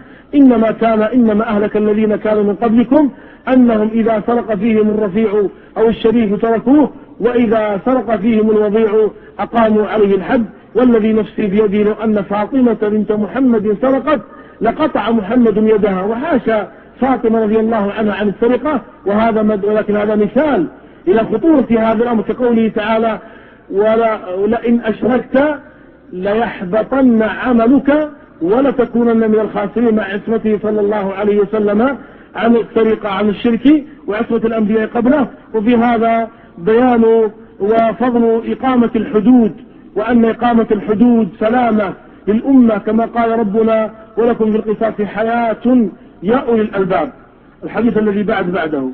إنما أهلك الذين كانوا من قبلكم أنهم إذا سرق فيهم الرفيع أو الشريف تركوه، وإذا سرق فيهم الوضيع أقاموا عليه الحد، والذي نفسي بيدي لو أن فاطمة بنت محمد سرقت لقطع محمد يدها. وحاشا فاطمة رضي الله عنها عن السرقة، ولكن هذا مثال إلى خطورة هذا الأمر، كقوله تعالى ولئن أشركت ليحبطن عملك ولتكونن من الخاسرين، مع عصمته صلى الله عليه وسلم عن السرقة عن الشرك وعصمة الأنبياء قبله. وفي هذا بيان وفضل إقامة الحدود، وأن إقامة الحدود سلامة للأمة، كما قال ربنا ولكم في القصاص حياة يا أولي الألباب. الحديث الذي بعده.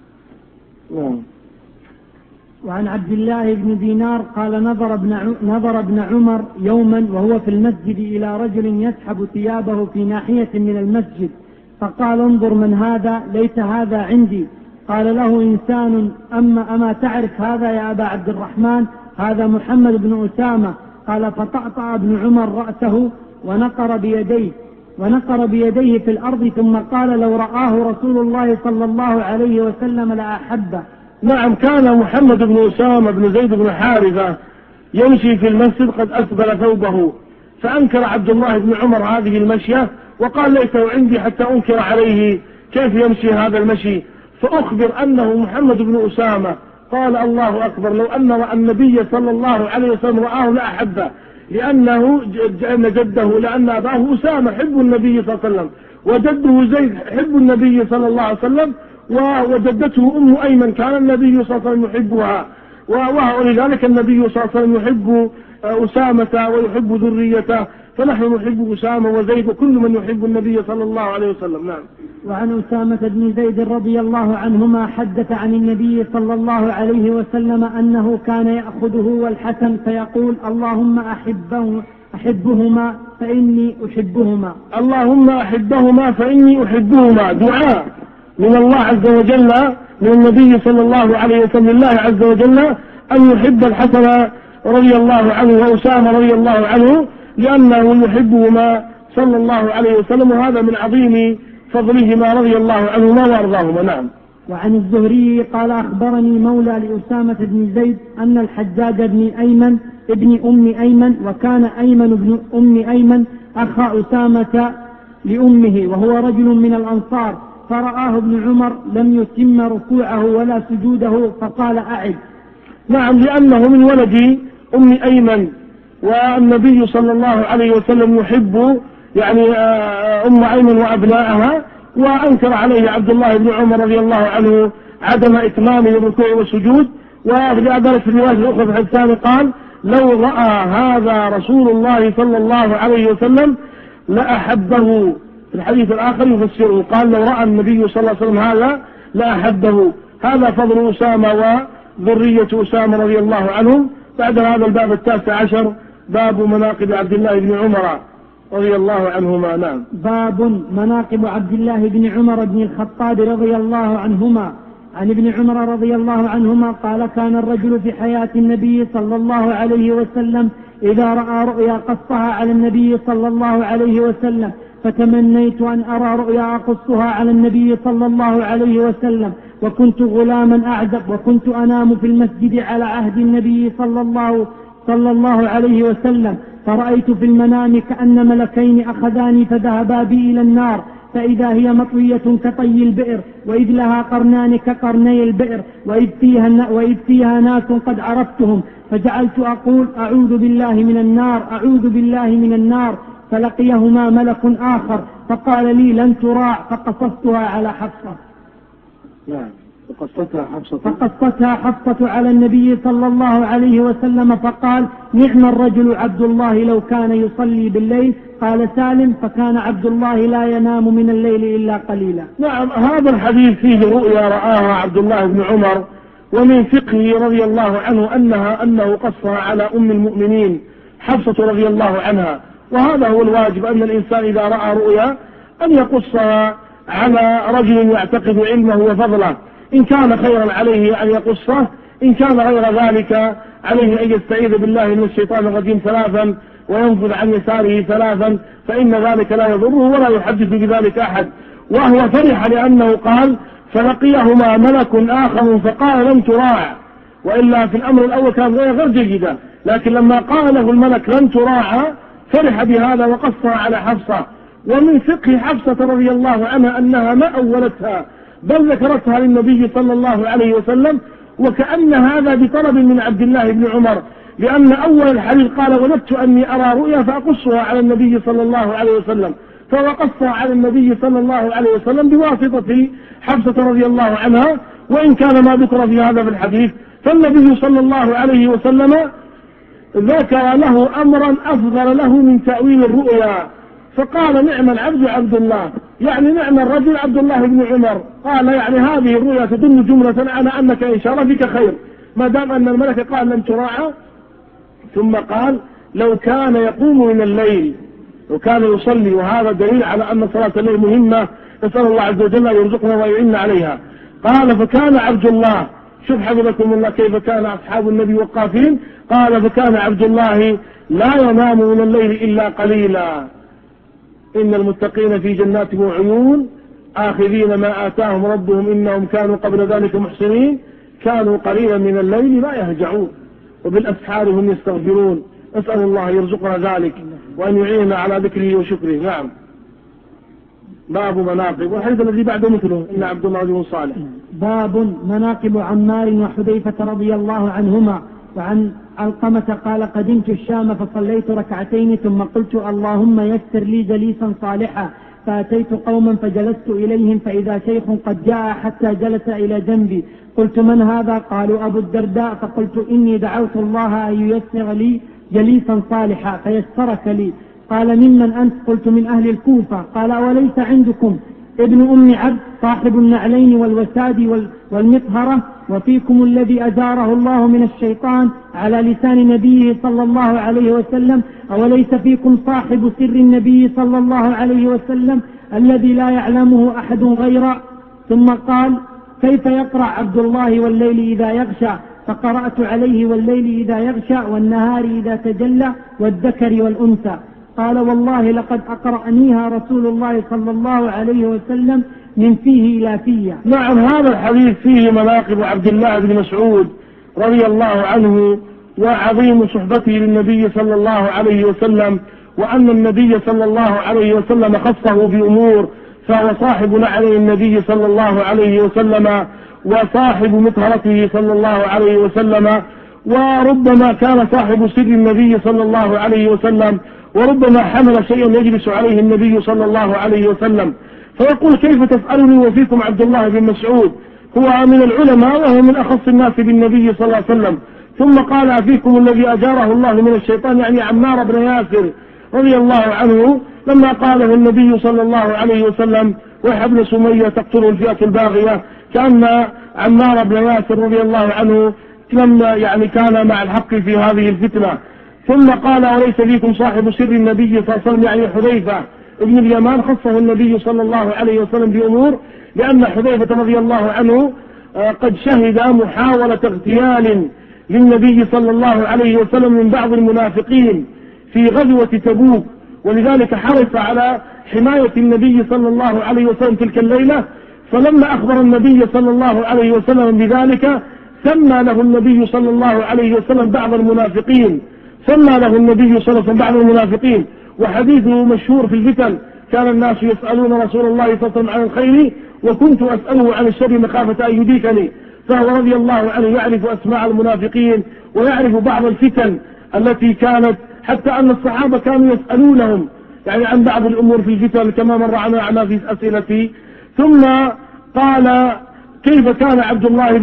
وعن عبد الله بن دينار قال نظر ابن عمر يوما وهو في المسجد إلى رجل يسحب ثيابه في ناحية من المسجد، فقال انظر من هذا؟ ليس هذا عندي. قال له إنسان أما تعرف هذا يا أبا عبد الرحمن؟ هذا محمد بن أسامة. قال فطأطأ ابن عمر رأسه ونقر بيديه في الأرض، ثم قال لو رآه رسول الله صلى الله عليه وسلم لأحبه. نعم، كان محمد بن أسامة بن زيد بن حارثة يمشي في المسجد قد أسبل ثوبه، فأنكر عبد الله بن عمر هذه المشية وقال ليس عندي حتى أنكر عليه كيف يمشي هذا المشي، فأخبر أنه محمد بن أسامة. قال الله أكبر، لو أن النبي صلى الله عليه وسلم رآه لأحبه، لأن أباه أسامة حب النبي صلى الله عليه وسلم، وجده زيد حب النبي صلى الله عليه وسلم، وجدته أم أيمن كان النبي صلى الله عليه وسلم يحبها، ولذلك النبي صلى الله عليه وسلم يحب أسامة ويحب ذريته، فنحن نحب أسامة وزيد وكل من يحب النبي صلى الله عليه وسلم. نعم. وعن أسامة بن زيد رضي الله عنهما حدث عن النبي صلى الله عليه وسلم أنه كان يأخذه والحسن فيقول اللهم أحبهما فإني أحبهما. اللهم أحبهما فإني أحبهما، دعاء من الله عز وجل، من النبي صلى الله عليه وسلم الله عز وجل أن يحب الحسن رضي الله عنه وأسامة رضي الله عنه، لأنه يحبهما صلى الله عليه وسلم، وهذا من عظيم فضلهما رضي الله عنهما وأرضاهما. نعم. وعن الزهري قال أخبرني مولى لأسامة بن زيد أن الحجاج بن أيمن ابن أم أيمن، وكان أيمن بن أم أيمن أخا أسامة لأمه، وهو رجل من الأنصار، فرآه ابن عمر لم يتم ركوعه ولا سجوده فقال أعد. نعم، لأنه من ولد أم أيمن، والنبي صلى الله عليه وسلم يحب يعني أم أيمن وأبنائها، وأنكر عليه عبد الله بن عمر رضي الله عنه عدم إتمام الركوع والسجود. وذلك في الرواية الأخرى في الثاني قال لو رأى هذا رسول الله صلى الله عليه وسلم لأحبه. في الحديث الآخر يفسره قال لو رأى النبي صلى الله عليه وسلم هذا لأحبه. هذا فضل أسامة وذرية أسامة رضي الله عنهم. بعد هذا الباب 19 باب مناقب عبد الله بن عمر رضي الله عنهما. نعم. باب مناقب عبد الله بن عمر بن الخطاب رضي الله عنهما. عن ابن عمر رضي الله عنهما قال كان الرجل في حياة النبي صلى الله عليه وسلم إذا رأى رؤيا قصها على النبي صلى الله عليه وسلم، فتمنيت أن أرى رؤيا أقصها على النبي صلى الله عليه وسلم، وكنت غلاما أعزب، وكنت أنام في المسجد على عهد النبي صلى الله عليه وسلم، فرأيت في المنام كأن ملكين أخذاني فذهبا بي إلى النار، فإذا هي مطوية كطي البئر، وإذ لها قرنان كقرني البئر، وإذ فيها ناس قد عرفتهم، فجعلت أقول أعوذ بالله من النار، أعوذ بالله من النار، فلقيهما ملك آخر فقال لي لن تراع، فقصصتها على حفصة. نعم. فقصتها حفصة على النبي صلى الله عليه وسلم فقال نعم الرجل عبد الله لو كان يصلي بالليل. قال سالم فكان عبد الله لا ينام من الليل إلا قليلا. نعم. هذا الحديث فيه رؤيا رآها عبد الله بن عمر، ومن فقهه رضي الله عنه أنه قصها على أم المؤمنين حفصة رضي الله عنها، وهذا هو الواجب، أن الإنسان إذا رأى رؤيا أن يقصها على رجل يعتقد علمه وفضله، إن كان خيرا عليه أن يقصه، إن كان غير ذلك عليه أن يستعيذ بالله من الشيطان الرجيم 3 وينفذ عن يساره 3، فإن ذلك لا يضره ولا يحدث بذلك أحد. وهو فرح لأنه قال فلقيهما ملك آخر فقال لن تراع، وإلا في الأمر الأول كان غير جيدا، لكن لما قال له الملك لن تراع فرح بهذا وقصها على حفصة. ومن فقه حفصة رضي الله عنها أنها ما أولتها بل ذكرتها للنبي صلى الله عليه وسلم، وكأن هذا بطلب من عبد الله بن عمر، لأن أول الحديث قال وددت أني أرى رؤيا فأقصها على النبي صلى الله عليه وسلم، فوقصها على النبي صلى الله عليه وسلم بواسطة حفصة رضي الله عنها. وإن كان ما ذكر في هذا في الحديث، فالنبي صلى الله عليه وسلم ذكر له أمرا أفضل له من تأويل الرؤيا، فقال نعم العبد عبد الله، يعني نعم الرجل عبد الله بن عمر. قال يعني هذه الرؤيا تدل جملة على أنك إن شاء الله فيك خير، ما دام أن الملك قال لن تراعى. ثم قال لو كان يقوم من الليل، لو كان يصلي، وهذا دليل على أن صلاة الليل مهمة، نسأل الله عز وجل أن يرزقنا ويعيننا عليها. قال فكان عبد الله، شوف حفظكم الله كيف كان أصحاب النبي وقافين، قال فكان عبد الله لا ينام من الليل إلا قليلا، إن المتقين في جنات وعيون آخذين ما آتاهم ربهم إنهم كانوا قبل ذلك محسنين، كانوا قليلا من الليل لا يهجعون وبالأسحار هم يستغفرون. أسأل الله يرزقنا ذلك وأن يعيننا على ذكره وشكره. نعم. باب مناقب، والحديث الذي بعده مثله إن عبد الله رجل صالح. باب مناقب عمار وحذيفة رضي الله عنهما. وعن علقمة قال قدمت الشام فصليت ركعتين ثم قلت اللهم يسر لي جليسا صالحا، فأتيت قوما فجلست إليهم فإذا شيخ قد جاء حتى جلس إلى جنبي، قلت من هذا؟ قالوا أبو الدرداء، فقلت إني دعوت الله أن ييسر لي جليسا صالحا فيسرك لي. قال ممن أنت؟ قلت من أهل الكوفة. قال وليس عندكم ابن أم عبد صاحب النعلين والوساد والمطهرة وفيكم الذي أجاره الله من الشيطان على لسان نبيه صلى الله عليه وسلم؟ أوليس فيكم صاحب سر النبي صلى الله عليه وسلم الذي لا يعلمه أحد غيره؟ ثم قال كيف يقرأ عبد الله والليل إذا يغشى؟ فقرأت عليه والليل إذا يغشى والنهار إذا تجلى والذكر والأنثى. قال والله لقد أقرأنيها رسول الله صلى الله عليه وسلم من فيه إلى فيه. نعم. هذا الحديث فيه مناقب عبد الله بن مسعود رضي الله عنه وعظيم صحبته للنبي صلى الله عليه وسلم، وأن النبي صلى الله عليه وسلم خصه بأمور، فهو صاحب نعل النبي صلى الله عليه وسلم وصاحب مطهرته صلى الله عليه وسلم، وربما كان صاحب سر النبي صلى الله عليه وسلم، وربما حمل شيئا يجلس عليه النبي صلى الله عليه وسلم. فيقول كيف تسألني وفيكم عبد الله بن مسعود؟ هو من العلماء وهو من أخص الناس بالنبي صلى الله عليه وسلم. ثم قال أفيكم الذي أجاره الله من الشيطان، يعني عمار بن ياسر رضي الله عنه، لما قاله النبي صلى الله عليه وسلم وحبل سمية تقتل الفئة الباغية، كأن عمار بن ياسر رضي الله عنه يعني كان مع الحق في هذه الفتنة. ثم قال وليس فيكم صاحب سر النبي صلى الله عليه وسلم، يعني حذيفة ابن اليمان خصه النبي صلى الله عليه وسلم بأمور، لأن حذيفة رضي الله عنه قد شهد محاولة اغتيال للنبي صلى الله عليه وسلم من بعض المنافقين في غزوة تبوك، ولذلك حرص على حماية النبي صلى الله عليه وسلم تلك الليلة. فلما أخبر النبي صلى الله عليه وسلم بذلك سمى له النبي صلى الله عليه وسلم بعض المنافقين، سمى له النبي صلى الله عليه وسلم بعض المنافقين. وحديثه مشهور في الفتن: كان الناس يسألون رسول الله صلى الله عليه وسلم عن الخير وكنت أسأله عن الشر مخافة أن يديكني. فهو رضي الله عنه يعرف أسماء المنافقين ويعرف بعض الفتن التي كانت، حتى أن الصحابة كانوا يسألونهم يعني عن بعض الأمور في الفتن كما مر معنا في أسئلتي. ثم قال: كيف كان عبد الله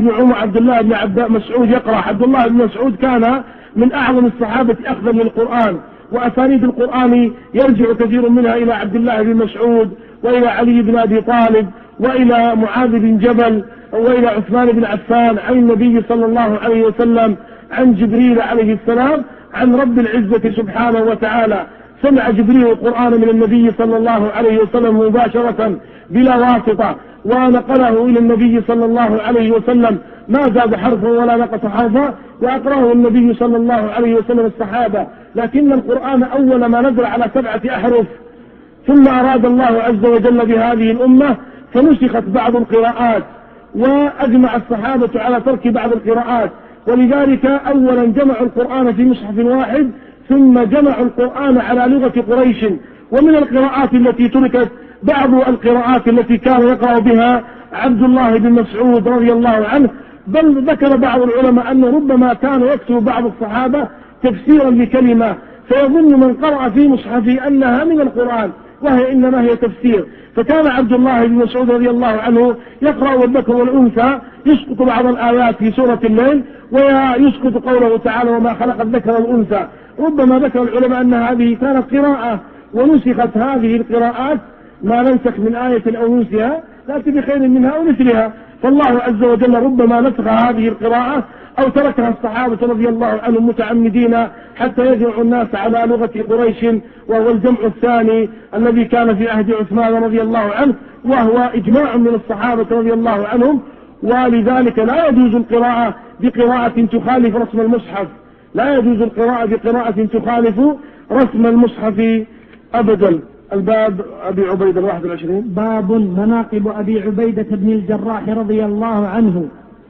بن مسعود يقرأ؟ عبد الله بن مسعود كان من أعظم الصحابة أخذا للقرآن، وأسانيد القرآن يرجع كثير منها إلى عبد الله بن مسعود وإلى علي بن أبي طالب وإلى معاذ بن جبل وإلى عثمان بن عفان عن النبي صلى الله عليه وسلم، عن جبريل عليه السلام، عن رب العزة سبحانه وتعالى. سمع جبريل القرآن من النبي صلى الله عليه وسلم مباشرة بلا واسطة، ونقله إلى النبي صلى الله عليه وسلم، ما زاد حرفا ولا نقص حرفا، وأقرأه النبي صلى الله عليه وسلم الصحابة. لكن القرآن أول ما نزل على 7 أحرف، ثم أراد الله عز وجل بهذه الأمة فنسخت بعض القراءات، وأجمع الصحابة على ترك بعض القراءات. ولذلك أولا جمعوا القرآن في مصحف واحد، ثم جمعوا القرآن على لغة قريش. ومن القراءات التي تركت بعض القراءات التي كان يقرأ بها عبد الله بن مسعود رضي الله عنه، بل ذكر بعض العلماء أنه ربما كان يكتب بعض الصحابة تفسيرا لكلمة فيظن من قرأ في مصحفه أنها من القرآن وهي إنما هي تفسير. فكان عبد الله بن مسعود رضي الله عنه يقرأ والذكر والأنثى، يسقط بعض الآيات في سورة الليل ويسقط قوله تعالى: وما خلق الذكر والأنثى. ربما ذكر العلماء أن هذه كانت قراءة ونسخت هذه القراءات، ما ننسخ من آية أو ننسها نأتي بخير منها أو مثلها. فالله عز وجل ربما نسخ هذه القراءة أو تركها الصحابة رضي الله عنهم متعمدين حتى يجمع الناس على لغة قريش، وهو الجمع الثاني الذي كان في عهد عثمان رضي الله عنه، وهو إجماع من الصحابة رضي الله عنهم. ولذلك لا يجوز القراءة بقراءة تخالف رسم المصحف، لا يجوز القراءة بقراءة تخالف رسم المصحف أبدا. الباب أبي عبيدة 21. باب مناقب أبي عبيدة بن الجراح رضي الله عنه.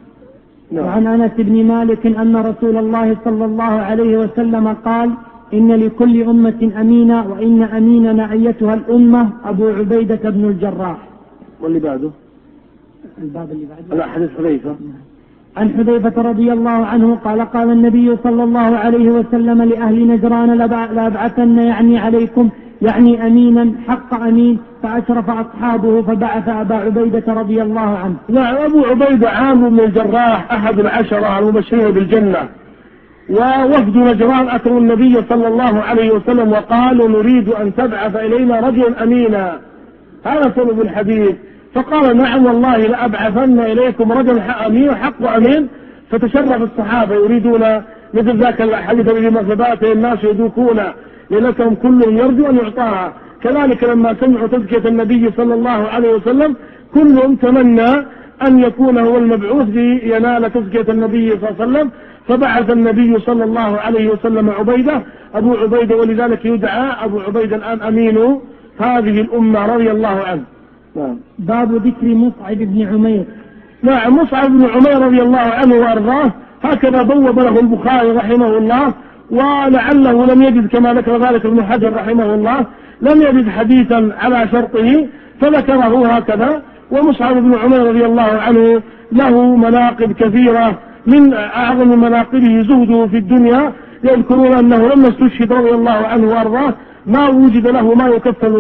وعن أنس بن مالك أن رسول الله صلى الله عليه وسلم قال: إن لكل أمة أمينا، وإن أميننا أيتها الأمة أبو عبيدة بن الجراح. واللي بعده الباب اللي بعده لا، حديث حذيفة. عن حذيفة رضي الله عنه قال: قال النبي صلى الله عليه وسلم لأهل نجران: لأبعثن يعني عليكم يعني أمينا حق أمين. فأشرف أصحابه فبعث أبا عبيدة رضي الله عنه. نعم، أبو عبيدة عامر بن الجراح أحد العشرة المبشرين بالجنة. ووفد نجران أتوا النبي صلى الله عليه وسلم وقالوا: نريد أن تبعث إلينا رجلا أمينا. هذا سبب الحديث. فقال: نعم والله لأبعثن إليكم رجلا أمين حق أمين. فتشرف الصحابة يريدون مثل ذاك الحديث الذي مثباته الناس يدوكون لأنهم كلهم يرجو أن يعطاها. كذلك لما سمعوا تزكية النبي صلى الله عليه وسلم كلهم تمنى أن يكون هو المبعوث لينال تزكية النبي صلى الله عليه وسلم. فبعث النبي صلى الله عليه وسلم أبو عبيدة، ولذلك يدعى أبو عبيدة الآن أمين هذه الأمة رضي الله عنه. باب ذكر مصعب بن عمير. نعم، مصعب بن عمير رضي الله عنه وأرضاه هكذا بوب له البخاري رحمه الله، ولعله لم يجد كما ذكر ذلك ابن حجر رحمه الله، لم يجد حديثا على شرطه فذكره هكذا. ومصعب بن عمير رضي الله عنه له مناقب كثيرة، من أعظم مناقبه زهده في الدنيا. يذكرون أنه لما استشهد رضي الله عنه وأرضاه ما وجد له ما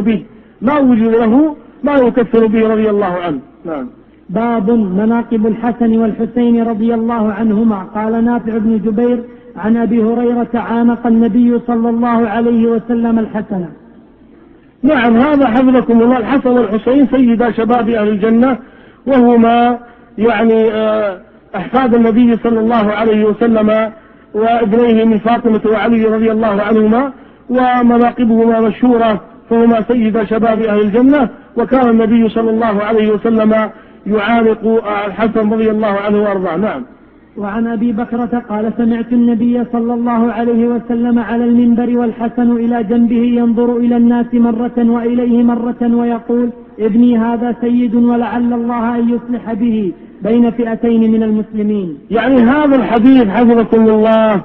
يكفر به رضي الله عنه. نعم. باب مناقب الحسن والحسين رضي الله عنهما. قال نافع بن جبير عن أبي هريرة: عانق النبي صلى الله عليه وسلم الحسن. نعم، هذا حفظكم الله الحسن والحسين سيدا شباب أهل الجنة، وهما يعني أحفاد النبي صلى الله عليه وسلم وابنيه من فاطمة وعلي رضي الله عنهما، ومناقبهما مشهورة، فهما سيدا شباب أهل الجنة. وكان النبي صلى الله عليه وسلم يعانق الحسن رضي الله عنه وارضاه. نعم. وعن أبي بكرة قال سمعت النبي صلى الله عليه وسلم على المنبر والحسن إلى جنبه ينظر إلى الناس مرة وإليه مرة ويقول ابني هذا سيد ولعل الله أن يصلح به بين فئتين من المسلمين. يعني هذا الحديث حفظكم الله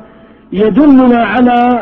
يدلنا على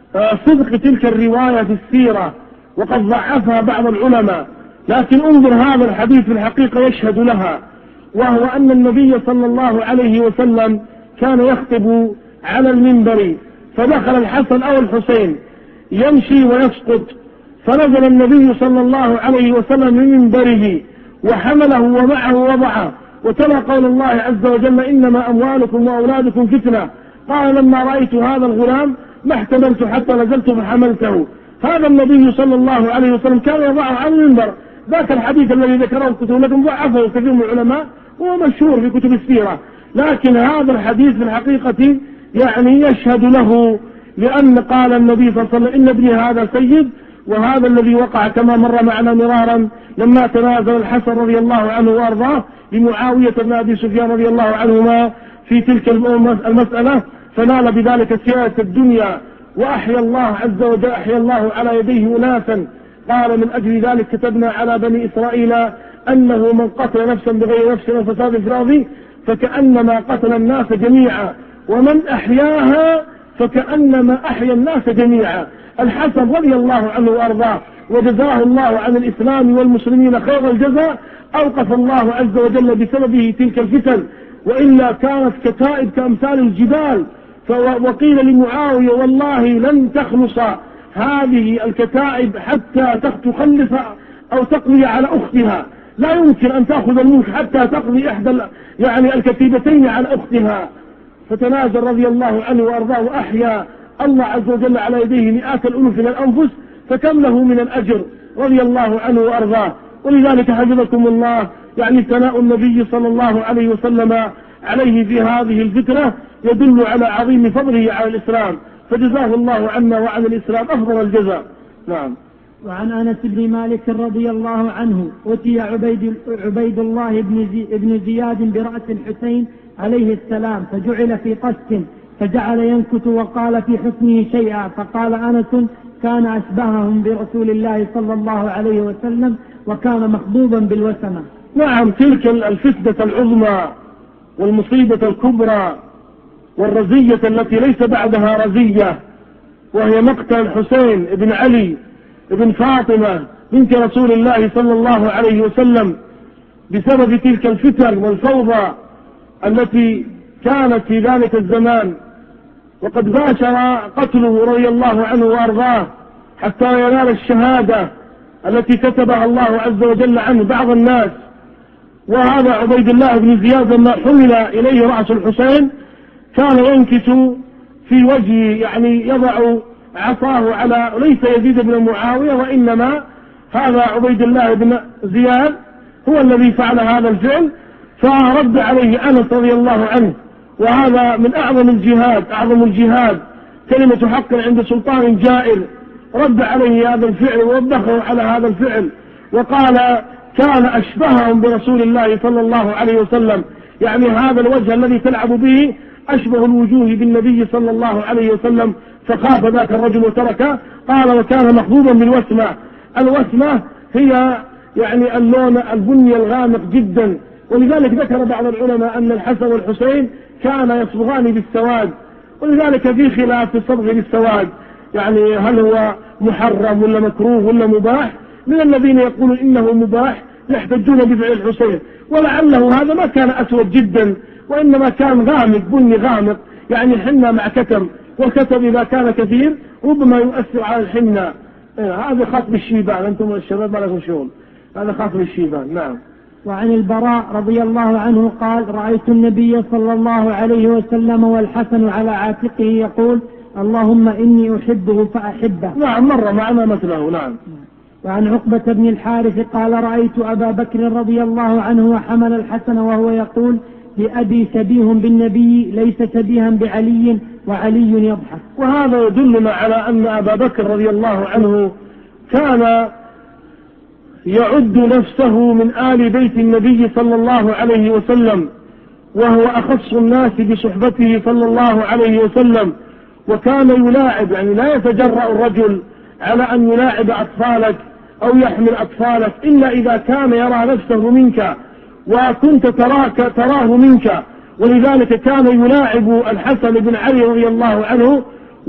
صدق تلك الرواية في السيرة، وقد ضعفها بعض العلماء، لكن انظر هذا الحديث في الحقيقة يشهد لها، وهو أن النبي صلى الله عليه وسلم كان يخطب على المنبر، فدخل الحسن أو الحسين يمشي ويسقط، فنزل النبي صلى الله عليه وسلم من منبره وحمله ومعه وضعه، وتلا قول الله عز وجل إنما أموالكم وأولادكم فتنة، قال لما رأيت هذا الغلام ما احتملت حتى نزلت فحملته. هذا النبي صلى الله عليه وسلم كان يضعه على المنبر. ذاك الحديث الذي ذكره الكتب لكم ضعفه كثير من العلماء وهو مشهور في كتب السيرة، لكن هذا الحديث في الحقيقة يعني يشهد له، لأن قال النبي صلى الله عليه وسلم إن ابني هذا سيد. وهذا الذي وقع كما مر معنا مرارا لما تنازل الحسن رضي الله عنه وارضاه لمعاوية بن أبي سفيان رضي الله عنهما في تلك المسألة، فنال بذلك سيادة الدنيا، وأحيا الله عز وجل أحيا الله على يديه أناسا، قال من أجل ذلك كتبنا على بني إسرائيل أنه من قتل نفسا بغير نفس أو فساد في الأرض فكأنما قتل الناس جميعا، ومن أحياها فكأنما أحيا الناس جميعا. الحسن رضي الله عنه وأرضاه وجزاه الله عن الإسلام والمسلمين خير الجزاء، أوقف الله عز وجل بسببه تلك الفتن، وإلا كانت كتائب كأمثال الجبال. وقيل لمعاوية والله لن تخلص هذه الكتائب حتى تخلص أو تقضي على أختها، لا يمكن أن تأخذ الملك حتى تقضي إحدى يعني الكتيبتين على أختها. فتنازل رضي الله عنه وأرضاه وأحيا الله عز وجل على يديه مئات الألوف من الأنفس، فكم له من الأجر رضي الله عنه وأرضاه. ولذلك حفظكم الله يعني ثناء النبي صلى الله عليه وسلم عليه في هذه الفتنة يدل على عظيم فضله على الإسلام، فجزاه الله عنا وعن الإسلام أفضل الجزاء. نعم. وعن أنس بن مالك رضي الله عنه أتي عبيد الله بن زياد برأس الحسين عليه السلام فجعل في قسط، فجعل ينكت وقال في حسنه شيئا، فقال أنس كان أشبههم برسول الله صلى الله عليه وسلم وكان مخضوبا بالوسمة. نعم. تلك الفتنة العظمى والمصيبة الكبرى والرزية التي ليس بعدها رزية، وهي مقتل الحسين بن علي بن فاطمة بنت رسول الله صلى الله عليه وسلم بسبب تلك الفتن والفوضى التي كانت في ذلك الزمان، وقد باشر قتله رضي الله عنه وأرضاه حتى ينال الشهادة التي كتبها الله عز وجل عنه بعض الناس. وهذا عبيد الله بن زياد لما حمل إليه رأس الحسين كان ينكس في وجهه، يعني يضع عصاه على ليس يزيد بن معاوية وإنما هذا عبيد الله بن زياد هو الذي فعل هذا الفعل، فرد عليه أنس رضي الله عنه. وهذا من أعظم الجهاد كلمة حق عند سلطان جائر، رد عليه هذا الفعل ووبخه على هذا الفعل، وقال كان أشبههم برسول الله صلى الله عليه وسلم، يعني هذا الوجه الذي تلعب به أشبه الوجوه بالنبي صلى الله عليه وسلم، فخاف ذاك الرجل وتركه. قال وكان مخضوبا بالوسمة. الوسمة هي يعني اللون البني الغامق جدا، ولذلك ذكر بعض العلماء أن الحسن والحسين كان يصبغان بالسواد، ولذلك في خلاف في الصبغ بالسواد، يعني هل هو محرم ولا مكروه ولا مباح. من الذين يقولون إنه مباح يحتجون بفعل الحسين، ولعله هذا ما كان أسود جدا وإنما كان غامق بني غامق، يعني حنة مع كتم، والكتم إذا كان كثير ربما يؤثر على الحنة. هذا خاص بالشيبان، أنتم الشباب ما لكم شغل، هذا خاص بالشيبان. نعم. وعن البراء رضي الله عنه قال رأيت النبي صلى الله عليه وسلم والحسن على عاتقه يقول اللهم إني أحبه فأحبه. نعم مر معنا مثله. نعم. وعن عقبة بن الحارث قال رأيت أبا بكر رضي الله عنه وحمل الحسن وهو يقول لأبي شبيه بالنبي ليس شبيها بعلي وعلي يضحك. وهذا يدلنا على أن أبا بكر رضي الله عنه كان يعد نفسه من آل بيت النبي صلى الله عليه وسلم، وهو أخص الناس بصحبته صلى الله عليه وسلم، وكان يلاعب، يعني لا يتجرأ الرجل على أن يلاعب أطفالك أو يحمل أطفالك إلا إذا كان يرى نفسه منك وكنت تراه منك. ولذلك كان يلاعب الحسن بن علي رضي الله عنه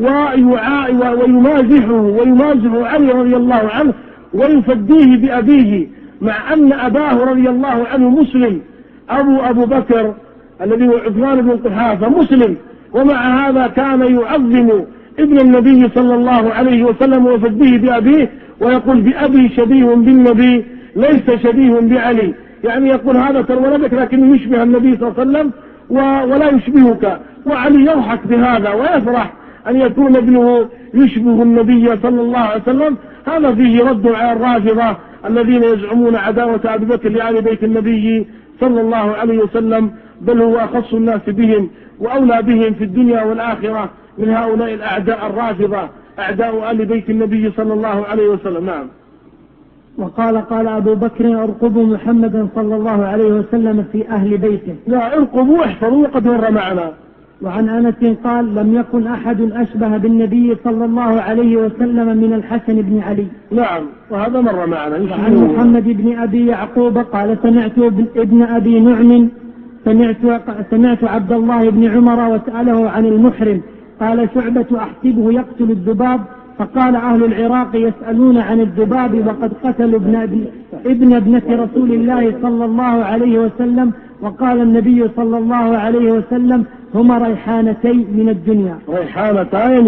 ويمازحه علي رضي الله عنه ويفديه بأبيه، مع أن أباه رضي الله عنه مسلم، أبو بكر الذي هو عثمان بن قحافة مسلم، ومع هذا كان يعظم ابن النبي صلى الله عليه وسلم ويفديه بأبيه، ويقول بأبي شبيه بالنبي ليس شبيه بعلي، يعني يقول هذا ترى ولدك لكنه يشبه النبي صلى الله عليه وسلم ولا يشبهك. وعلي يضحك بهذا ويفرح أن يكون ابنه يشبه النبي صلى الله عليه وسلم. هذا فيه رد على الرافضة الذين يزعمون عداوة أبي بكر لآل بيت النبي صلى الله عليه وسلم، بل هو أخص الناس بهم وأولى بهم في الدنيا والآخرة من هؤلاء الأعداء الرافضة، أعداء آل بيت النبي صلى الله عليه وسلم. نعم. قال أبو بكر ارقبوا محمدا صلى الله عليه وسلم في أهل بيته. لا، ارقبوا احفظوا وقد مر معنا. وعن أنس قال لم يكن أحد أشبه بالنبي صلى الله عليه وسلم من الحسن بن علي. نعم، وهذا مر معنا. وعن محمد بن أبي يعقوب قال سمعت ابن أبي نعم سمعت عبد الله بن عمر وسأله عن المحرم، قال شعبة أحسبه يقتل الذباب، فقال أهل العراق يسألون عن الذباب وقد قتلوا ابنة رسول الله صلى الله عليه وسلم، وقال النبي صلى الله عليه وسلم هما ريحانتاي من الدنيا. ريحانتاي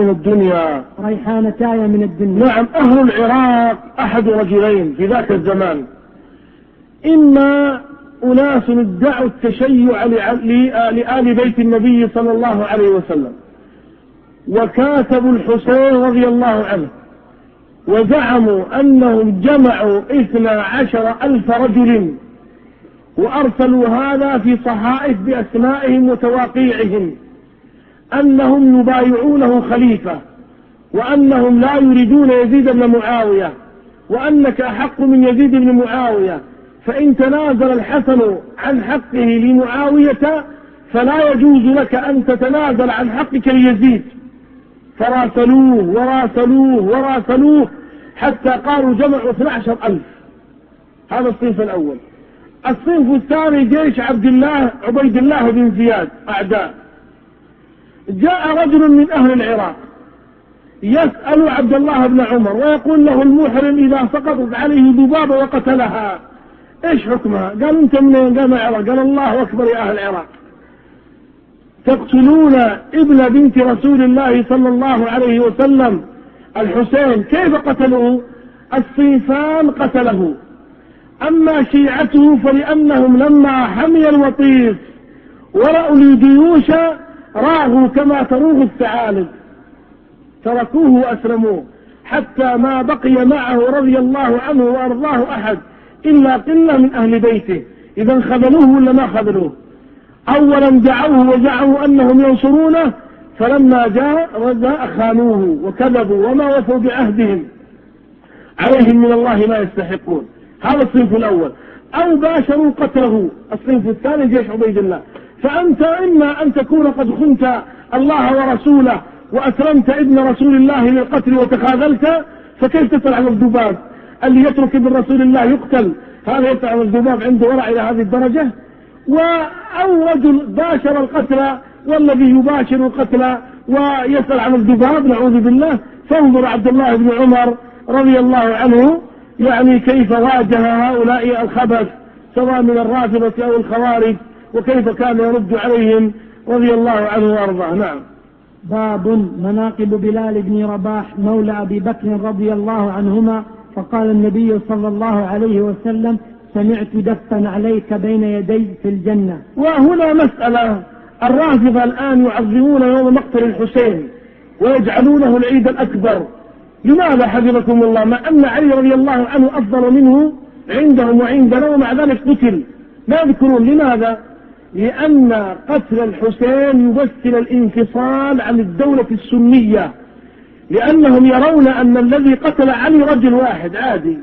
من الدنيا. نعم. أهل العراق أحد رجلين في ذاك الزمان، إما أناس ادعوا التشيع لآل بيت النبي صلى الله عليه وسلم وكاتبوا الحسين رضي الله عنه وزعموا أنهم جمعوا 12,000 رجل وأرسلوا هذا في صحائف بأسمائهم وتواقيعهم أنهم يبايعونه خليفة، وأنهم لا يريدون يزيد بن معاوية، وأنك أحق من يزيد بن معاوية، فإن تنازل الحسن عن حقه لمعاوية فلا يجوز لك أن تتنازل عن حقك ليزيد. فراسلوه حتى قالوا جمعوا 12,000. هذا الصنف الأول. الصنف الثاني جيش عبيد الله بن زياد أعداء. جاء رجل من أهل العراق يسأل عبد الله بن عمر ويقول له المحرم إذا سقطت عليه ذبابة وقتلها إيش حكمها؟ قال أنت من العراق؟ قال الله أكبر يا أهل العراق، تقتلون ابن بنت رسول الله صلى الله عليه وسلم الحسين، كيف قتلوه؟ الصنفان قتله. أما شيعته فلأنهم لما حمي الوطيس ورأوا الجيوش راغوا كما تروغ الثعالب، تركوه وأسلموه، حتى ما بقي معه رضي الله عنه وأرضاه أحد إلا قلة من أهل بيته. إذا خذلوه ولا ما خذلوه؟ أولا دعوه وزعموا أنهم ينصرونه، فلما جاء خانوه وكذبوا وما وفوا بعهدهم، عليهم من الله ما يستحقون. هذا الصنف الأول. أو باشروا قتله. الصنف الثاني جيش عبيد الله. فأنت إما أن تكون قد خنت الله ورسوله وأسلمت ابن رسول الله للقتل وتخاذلت، فكيف تسأل عن الذباب؟ اللي يترك ابن رسول الله يقتل، هذا يسأل عن الذباب عنده ورع إلى هذه الدرجة؟ أو رجل باشر القتل والذي يباشر القتل ويسأل عن الذباب، نعوذ بالله. فانظر عبد الله بن عمر رضي الله عنه يعني كيف واجه هؤلاء الخبث سواء من الرافضة أو الخوارج، وكيف كان يرد عليهم رضي الله عنه وارضاه. نعم. باب مناقب بلال بن رباح مولى أبي بكر رضي الله عنهما. فقال النبي صلى الله عليه وسلم سمعت دفا عليك بين يدي في الجنة. وهنا مسألة، الرافضة الآن يعظمون يوم مقتل الحسين ويجعلونه العيد الأكبر. لماذا حفظكم الله؟ مع أن علي رضي الله عنه أفضل منه عندهم وعندنا، ومع ذلك قتل. ما يذكرون لماذا؟ لأن قتل الحسين يمثل الانفصال عن الدولة السنية، لأنهم يرون أن الذي قتل علي رجل واحد عادي،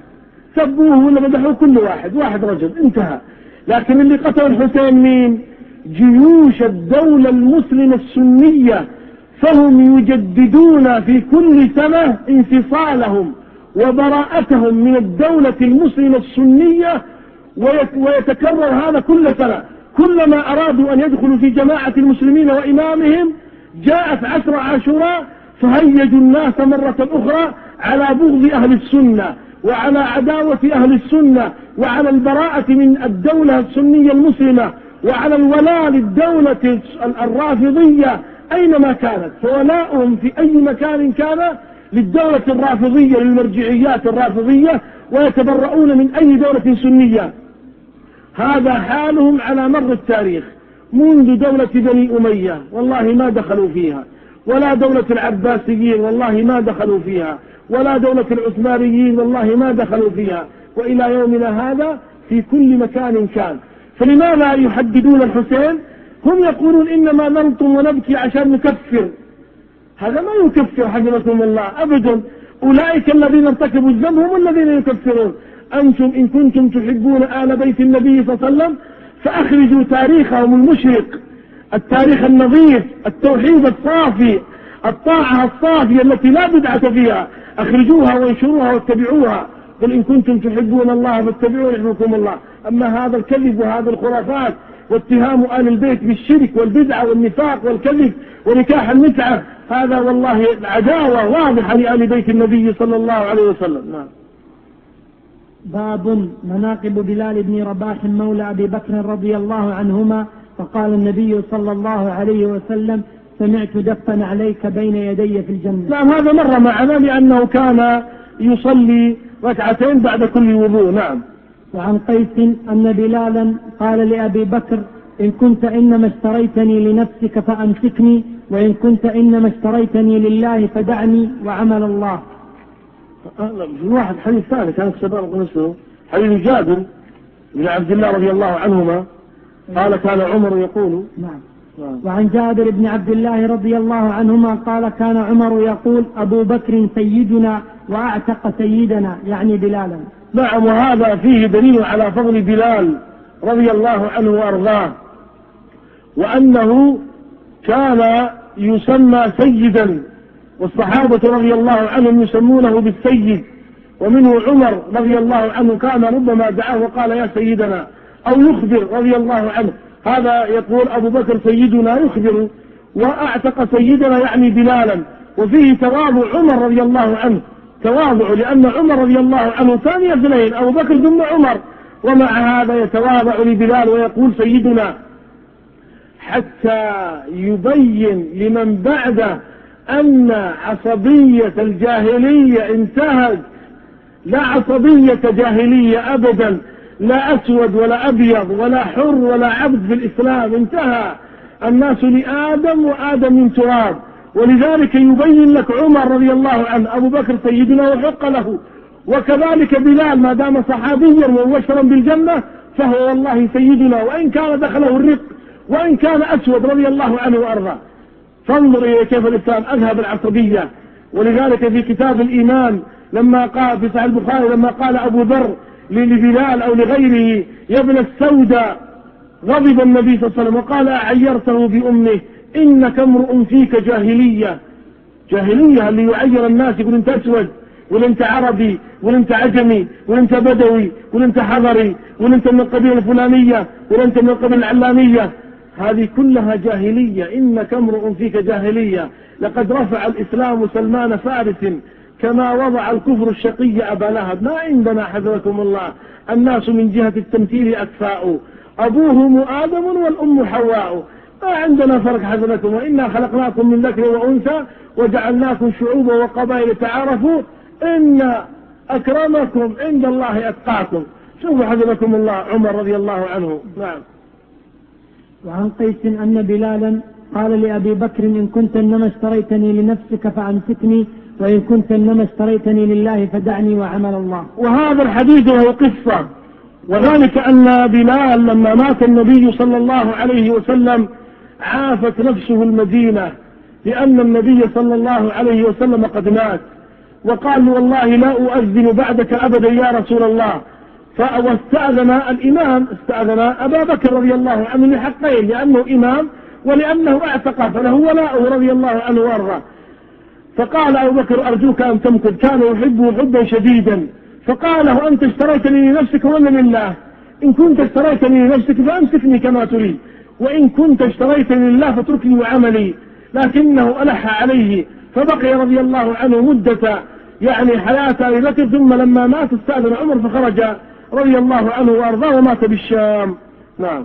سبوه ولا مدحوه كل واحد رجل انتهى. لكن اللي قتل الحسين مين؟ جيوش الدولة المسلمة السنية، فهم يجددون في كل سنة انفصالهم وبراءتهم من الدولة المسلمة السنية، ويتكرر هذا كل سنة. كلما أرادوا أن يدخلوا في جماعة المسلمين وإمامهم جاءت 10 عاشوراء فهيجوا الناس مرة أخرى على بغض أهل السنة وعلى عداوة أهل السنة وعلى البراءة من الدولة السنية المسلمة وعلى الولاء للدولة الرافضية أينما كانت. فولاؤهم في أي مكان كان للدولة الرافضية للمرجعيات الرافضية، ويتبرؤون من أي دولة سنية. هذا حالهم على مر التاريخ منذ دولة بني أمية والله ما دخلوا فيها، ولا دولة العباسيين والله ما دخلوا فيها، ولا دولة العثمانيين والله ما دخلوا فيها، وإلى يومنا هذا في كل مكان كان. فلماذا يحددون الحسين؟ هم يقولون إنما نلطم ونبكي عشان نكفر. هذا ما يكفر حفظكم الله أبدا. أولئك الذين ارتكبوا الذنب هم الذين يكفرون. أنتم إن كنتم تحبون آل بيت النبي صلى الله عليه وسلم فأخرجوا تاريخهم المشرق، التاريخ النظيف، التوحيد الصافي، الطاعة الصافية التي لا بدعة فيها، أخرجوها وانشروها واتبعوها. قل إن كنتم تحبون الله فاتبعوا يحبكم الله. أما هذا الكذب وهذا الخرافات واتهام آل البيت بالشرك والبدعة والنفاق والكذب ونكاح المتعة، هذا والله عداوة واضحة لآل بيت النبي صلى الله عليه وسلم. نعم. باب مناقب بلال بن رباح مولى أبي بكر رضي الله عنهما. فقال النبي صلى الله عليه وسلم: سمعت دفا عليك بين يدي في الجنة. نعم هذا مر معنا لأنه كان يصلي ركعتين بعد كل وضوء. نعم. وعن قيس أن بلالا قال لأبي بكر: إن كنت إنما اشتريتني لنفسك فأمسكني، وإن كنت إنما اشتريتني لله فدعني وعمل الله. في واحد حديث ثاني كان سبق نفسه، حديث جابر بن عبد الله رضي الله عنهما قال كان عمر يقول. نعم. وعن جابر بن عبد الله رضي الله عنهما قال كان عمر يقول: أبو بكر سيدنا وأعتق سيدنا، يعني بلالا. نعم. وهذا فيه دليل على فضل بلال رضي الله عنه وأرضاه، وأنه كان يسمى سيدا، والصحابة رضي الله عنهم يسمونه بالسيد. ومنه عمر رضي الله عنه كان ربما دعاه وقال يا سيدنا، أو يخبر رضي الله عنه. هذا يقول أبو بكر سيدنا يخبر، وأعتق سيدنا يعني بلالا. وفيه تواضع عمر رضي الله عنه، تواضع، لأن عمر رضي الله عنه ثاني اثنين، أبو بكر ثم عمر، ومع هذا يتواضع لبلال ويقول سيدنا، حتى يبين لمن بعده أن عصبية الجاهلية انتهت. لا عصبية جاهلية أبدا، لا أسود ولا أبيض ولا حر ولا عبد في الإسلام، انتهى الناس لآدم وآدم من تراب. ولذلك يبين لك عمر رضي الله عنه أبو بكر سيدنا وحق له، وكذلك بلال ما دام صحابيا ومبشرا بالجنة فهو والله سيدنا، وإن كان دخله الرق وإن كان أسود رضي الله عنه وأرضاه. فانظر إلى كيف الإسلام أذهب العصبية. ولذلك في كتاب الإيمان لما قال في صحيح البخاري لما قال أبو ذر لبلال أو لغيره يا ابن السوداء، غضب النبي صلى الله عليه وسلم وقال أعيرته بأمه إنك امرؤ فيك جاهلية. جاهلية اللي يعير الناس، يقول انت أسود، ولا انت عربي، ولا انت عجمي، ولا انت بدوي، ولا انت حضري، ولا انت من القبيلة الفلانية، ولا انت من القبيلة العلانية. هذه كلها جاهلية. إنك امرؤ فيك جاهلية. لقد رفع الإسلام سلمان فارس كما وضع الكفر الشقي أبا لهب. ما عندنا حذركم الله الناس من جهة التمثيل أكفاء، أبوهم آدم والأم حواء. ما عندنا فرق حذركم، وإنا خلقناكم من ذكر وأنثى وجعلناكم شعوبا وقبائل تعارفوا إن أكرمكم عند الله أتقاكم. شوفوا حذركم الله عمر رضي الله عنه. نعم. وعن قيس أن بلالا قال لأبي بكر: إن كنت إنما اشتريتني لنفسك فأمسكني، وإن كنت إنما اشتريتني لله فدعني وعمل الله. وهذا الحديث له قصة، وذلك أن بلال لما مات النبي صلى الله عليه وسلم عافت نفسه المدينة، لأن النبي صلى الله عليه وسلم قد مات، وقال والله لا أؤذن بعدك أبدا يا رسول الله. واستأذن الإمام استأذن أبا بكر رضي الله عنه لحقين، لأنه إمام ولأنه اعتق فله ولاؤه رضي الله عنه وارضاه. فقال أبو بكر أرجوك أن تمكث، كان يحبه حبا شديدا. فقال له أنت اشتريتني لنفسك ولا لله؟ إن كنت اشتريتني لنفسك فأمسكني كما تريد، وإن كنت اشتريتني لله فاتركني وعملي. لكنه ألح عليه فبقي رضي الله عنه مدة يعني حياة أبي بكر، ثم لما مات استأذن عمر فخرج رضي الله عنه وأرضاه ومات بالشام. نعم.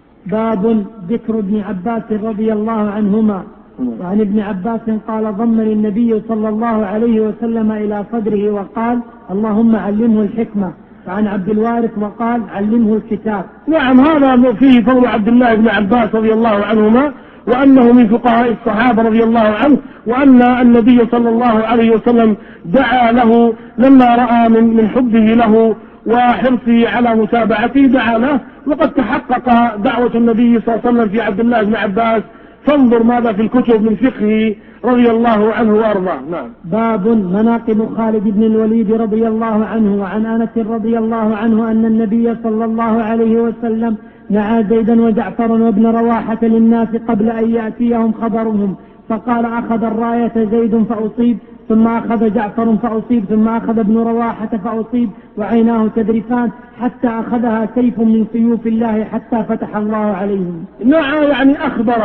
باب ذكر ابن عباس رضي الله عنهما. وعن ابن عباس قال ضمني النبي صلى الله عليه وسلم إلى صدره وقال اللهم علمه الحكمة. وعن عبد الوارث وقال علمه الكتاب. نعم، هذا فيه فضل عبد الله بن عباس رضي الله عنهما، وأنه من فقهاء الصحابة رضي الله عنه، وأن النبي صلى الله عليه وسلم دعا له لما رأى من حبه له وحرصه على متابعته، دعا له، وقد تحقق دعوة النبي صلى الله عليه وسلم في عبد الله بن عباس. فانظر ماذا في الكتب من فقهه رضي الله عنه وارضاه. نعم. باب مناقب خالد بن الوليد رضي الله عنه. وعن أنس رضي الله عنه أن النبي صلى الله عليه وسلم نعى زيدا وجعفرا وابن رواحة للناس قبل أن يأتيهم خبرهم، فقال أخذ الراية زيد فأصيب، ثم أخذ جعفر فأصيب، ثم أخذ ابن رواحة فأصيب، وعيناه تذرفان حتى أخذها سيف من سيوف الله حتى فتح الله عليهم. نعى يعني أخبر،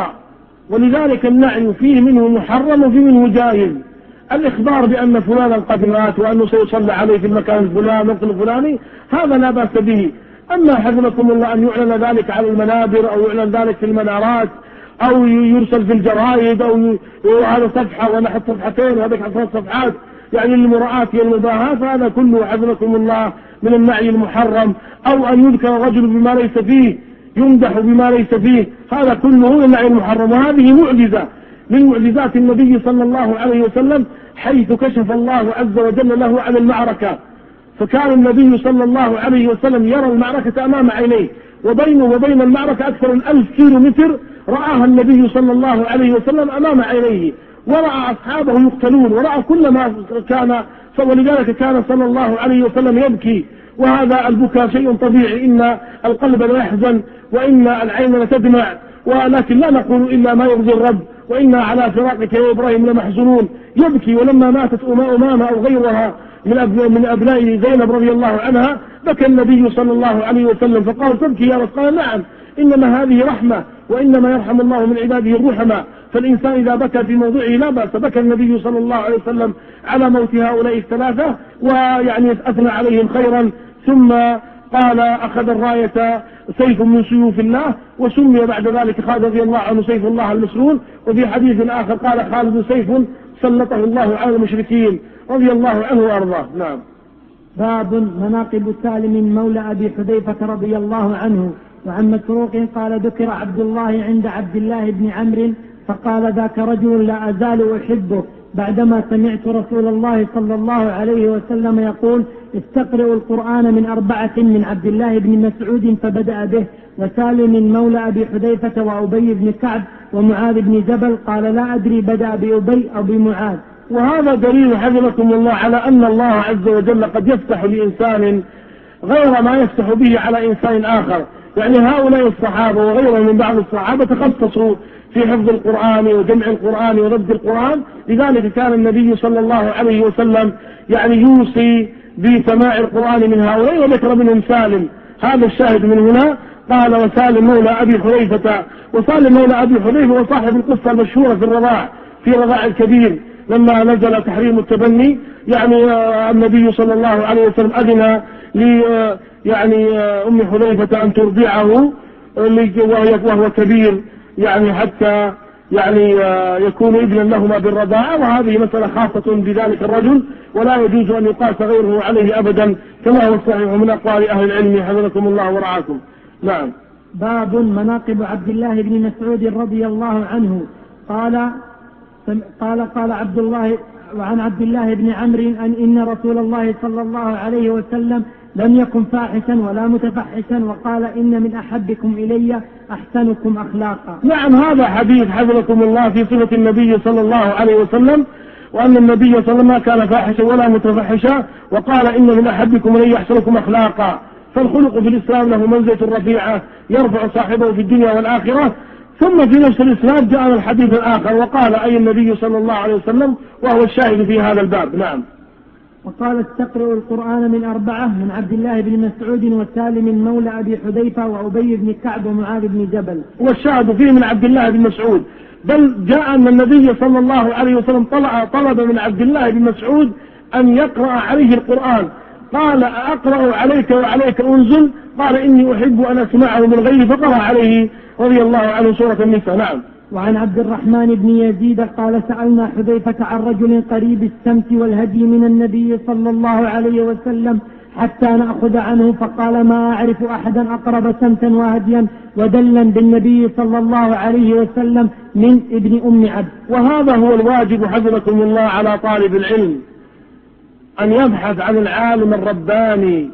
ولذلك النعي فيه منه محرم وفيه منه جائز. الإخبار بأن فلانا قد مات وأنه سيصلى عليه في المكان الفلاني وقت الفلاني هذا لا بأس به. أما حفظكم الله أن يعلن ذلك على المنابر أو يعلن ذلك في المنارات أو يرسل في الجرائد أو هذا صفحة ونحط صفحتين وهذا 10 صفحات يعني للمراعاة والمباهاة، فهذا كله حفظكم الله من النعي المحرم. أو أن يذكر الرجل بما ليس فيه، يمدح بما ليس فيه، هذا كله من النعي المحرم. وهذه معجزة من معجزات النبي صلى الله عليه وسلم، حيث كشف الله عز وجل له عن المعركة. فكان النبي صلى الله عليه وسلم يرى المعركة أمام عينيه، وبينه وبين المعركة أكثر من 1000 كيلو متر رآها النبي صلى الله عليه وسلم أمام عينيه، ورأى أصحابه يقتلون، ورأى كل ما كان. ولذلك كان صلى الله عليه وسلم يبكي، وهذا البكاء شيء طبيعي، إن القلب لا يحزن وإن العين لتدمع، ولكن لا نقول إلا ما يرضي الرب، وإنا على فراقك يا إبراهيم لمحزونون. يبكي. ولما ماتت أمامة أو غيرها من أبناء زينب رضي الله عنها بكى النبي صلى الله عليه وسلم، فقال تبكي يا رسول الله؟ قال نعم، إنما هذه رحمة، وإنما يرحم الله من عباده الرحمة، فالإنسان إذا بكى في موضعه لا بأس. بكى النبي صلى الله عليه وسلم على موت هؤلاء الثلاثة، ويعني أثنى عليهم خيرا. ثم قال أخذ الراية سيف من سيوف الله، وسمي بعد ذلك خالد رضي الله عنه سيف الله المسلول. وفي حديث آخر قال خالد سيف سلطه الله على المشركين رضي الله عنه وأرضاه. نعم. باب مناقب سالم مولى أبي حذيفة رضي الله عنه. وعن مسروق قال ذكر عبد الله عند عبد الله بن عمرو فقال ذاك رجل لا أزال أحبه، بعدما سمعت رسول الله صلى الله عليه وسلم يقول استقرئوا القرآن من 4 من عبد الله بن مسعود فبدأ به، وسالم مولى أبي حذيفة وأبي بن كعب ومعاذ بن جبل. قال لا أدري بدأ بأبي أو بمعاذ. وهذا دليل حفظكم الله على أن الله عز وجل قد يفتح لإنسان غير ما يفتح به على إنسان آخر. يعني هؤلاء الصحابة وغيرهم من بعض الصحابة تخصصوا في حفظ القرآن وجمع القرآن ورد القرآن، لذلك كان النبي صلى الله عليه وسلم يعني يوصي بسماع القرآن من هؤلاء، وذكر منهم سالم. هذا الشاهد من هنا. قال وسالم مولى أبي حذيفة. وسالم مولى أبي حذيفة وصاحب القصة المشهورة في الرضاع، في رضاع الكبير لما نزل تحريم التبني، يعني النبي صلى الله عليه وسلم أذن يعني أم حذيفة أن ترضعه وهو كبير، يعني حتى يعني يكون ابنا لهما بالرضاعة. وهذه مسألة خاصة بذلك الرجل، ولا يجوز أن يقاس غيره عليه أبدا، كما هو الصحيح من أقوال أهل العلم حفظكم الله ورعاكم. نعم. باب مناقب عبد الله بن مسعود رضي الله عنه. قال عبد الله وعن عبد الله بن عمرو إن رسول الله صلى الله عليه وسلم لم يكن فاحشا ولا متفحشا، وقال إن من أحبكم إلي أحسنكم أخلاقا. نعم، هذا حديث حفظكم الله في صفة النبي صلى الله عليه وسلم، وأن النبي صلى الله عليه وسلم ما كان فاحشا ولا متفحشا، وقال إن من أحبكم من يحسنكم أخلاقا. فالخلق في الإسلام له منزلة رفيعة يرفع صاحبه في الدنيا والآخرة. ثم في نفس الإسلام جاء الحديث الآخر وقال أي النبي صلى الله عليه وسلم، وهو الشاهد في هذا الباب. نعم. وقال استقرئوا القرآن من 4 من عبد الله بن مسعود وسالم مولى أبي حذيفة وأبي بن كعب ومعاذ بن جبل. والشاهد فيه من عبد الله بن مسعود، بل جاء أن النبي صلى الله عليه وسلم طلب من عبد الله بن مسعود أن يقرأ عليه القرآن، قال أقرأ عليك وعليك أنزل؟ قال إني أحب أن أسمعه من غيري، فقرأ عليه رضي الله عنه سورة النساء. نعم. وعن عبد الرحمن بن يزيد قال سألنا حذيفة عن رجل قريب السمت والهدي من النبي صلى الله عليه وسلم حتى نأخذ عنه، فقال ما أعرف أحدا أقرب سمتا وهديا ودلا بالنبي صلى الله عليه وسلم من ابن أم عبد. وهذا هو الواجب حفظكم الله على طالب العلم، أن يبحث عن العالم الرباني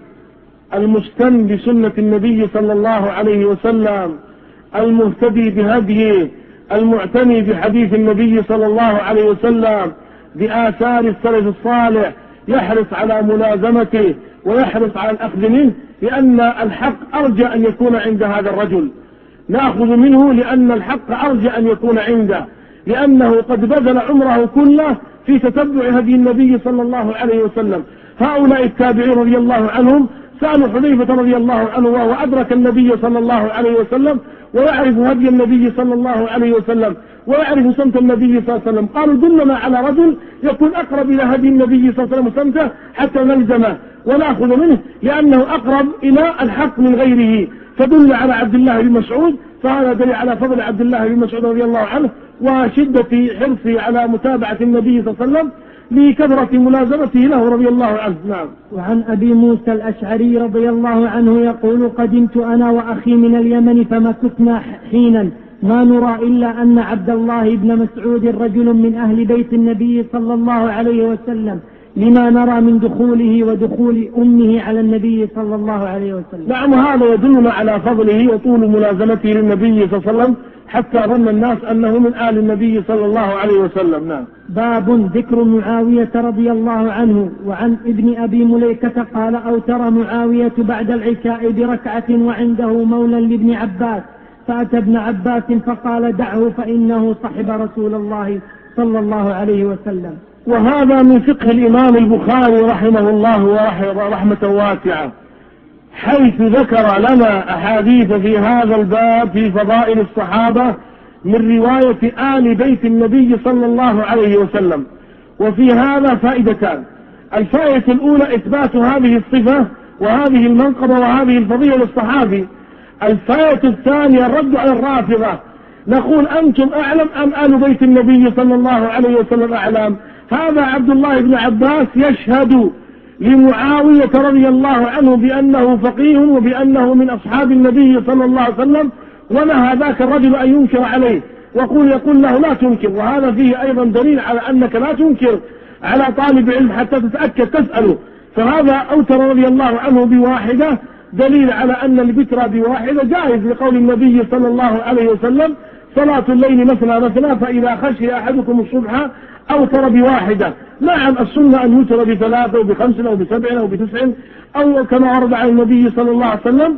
المستن بسنة النبي صلى الله عليه وسلم، المهتدي بهديه، المعتني بحديث النبي صلى الله عليه وسلم، بآثار السلف الصالح، يحرص على ملازمته ويحرص على الأخذ منه، لأن الحق أرجى أن يكون عند هذا الرجل، نأخذ منه لأن الحق أرجى أن يكون عنده، لأنه قد بذل عمره كله في تتبع هدي النبي صلى الله عليه وسلم. هؤلاء التابعين رضي الله عنهم سألوا حذيفة رضي الله عنه وهو أدرك النبي صلى الله عليه وسلم ويعرف هدي النبي صلى الله عليه وسلم ويعرف سمت النبي صلى الله عليه وسلم، قالوا دلنا على رجل يكون أقرب إلى هدي النبي صلى الله عليه وسلم سمته حتى نلزمه ونأخذ منه، لأنه أقرب إلى الحق من غيره. فدل على عبد الله بن مسعود، فهذا دليل على فضل عبد الله بن مسعود رضي الله عنه وشدة حرصه على متابعة النبي صلى الله عليه وسلم لكثرة ملازمته له رضي الله عنه. نعم. وعن أبي موسى الأشعري رضي الله عنه يقول قدمت أنا وأخي من اليمن فمكثنا حينا ما نرى إلا أن عبد الله بن مسعود رجل من أهل بيت النبي صلى الله عليه وسلم، لما نرى من دخوله ودخول أمه على النبي صلى الله عليه وسلم. نعم. هذا يدلنا على فضله وطول ملازمته للنبي صلى الله عليه وسلم حتى ظن الناس أنه من آل النبي صلى الله عليه وسلم. نعم. باب ذكر معاوية رضي الله عنه. وعن ابن أبي مليكة قال أوتر معاوية بعد العشاء بركعة وعنده مولى لابن عباس، فأتى ابن عباس فقال دعه فإنه صحب رسول الله صلى الله عليه وسلم. وهذا من فقه الإمام البخاري رحمه الله ورحمة واسعة، حيث ذكر لنا أحاديث في هذا الباب في فضائل الصحابة من رواية آل بيت النبي صلى الله عليه وسلم. وفي هذا فائدتان: الفائدة الأولى إثبات هذه الصفة وهذه المنقبة وهذه الفضيلة للصحابي. الفائدة الثانية الرد على الرافضة، نقول أنتم أعلم أم آل بيت النبي صلى الله عليه وسلم أعلم؟ هذا عبد الله بن عباس يشهد لمعاوية رضي الله عنه بأنه فقيه وبأنه من أصحاب النبي صلى الله عليه وسلم، ونهى ذاك الرجل أن ينكر عليه يقول له لا تنكر. وهذا فيه أيضا دليل على أنك لا تنكر على طالب علم حتى تتأكد تسأله. فهذا أوتر رضي الله عنه بواحدة، دليل على أن البتر بواحدة جائز، لقول النبي صلى الله عليه وسلم صلاة الليل مثنى مثنى فإذا خشي أحدكم الصبح أوتر بواحدة. نعم، السنة أن يوتر ب3 أو ب5 أو ب7 أو ب9 أو كما ورد عن النبي صلى الله عليه وسلم.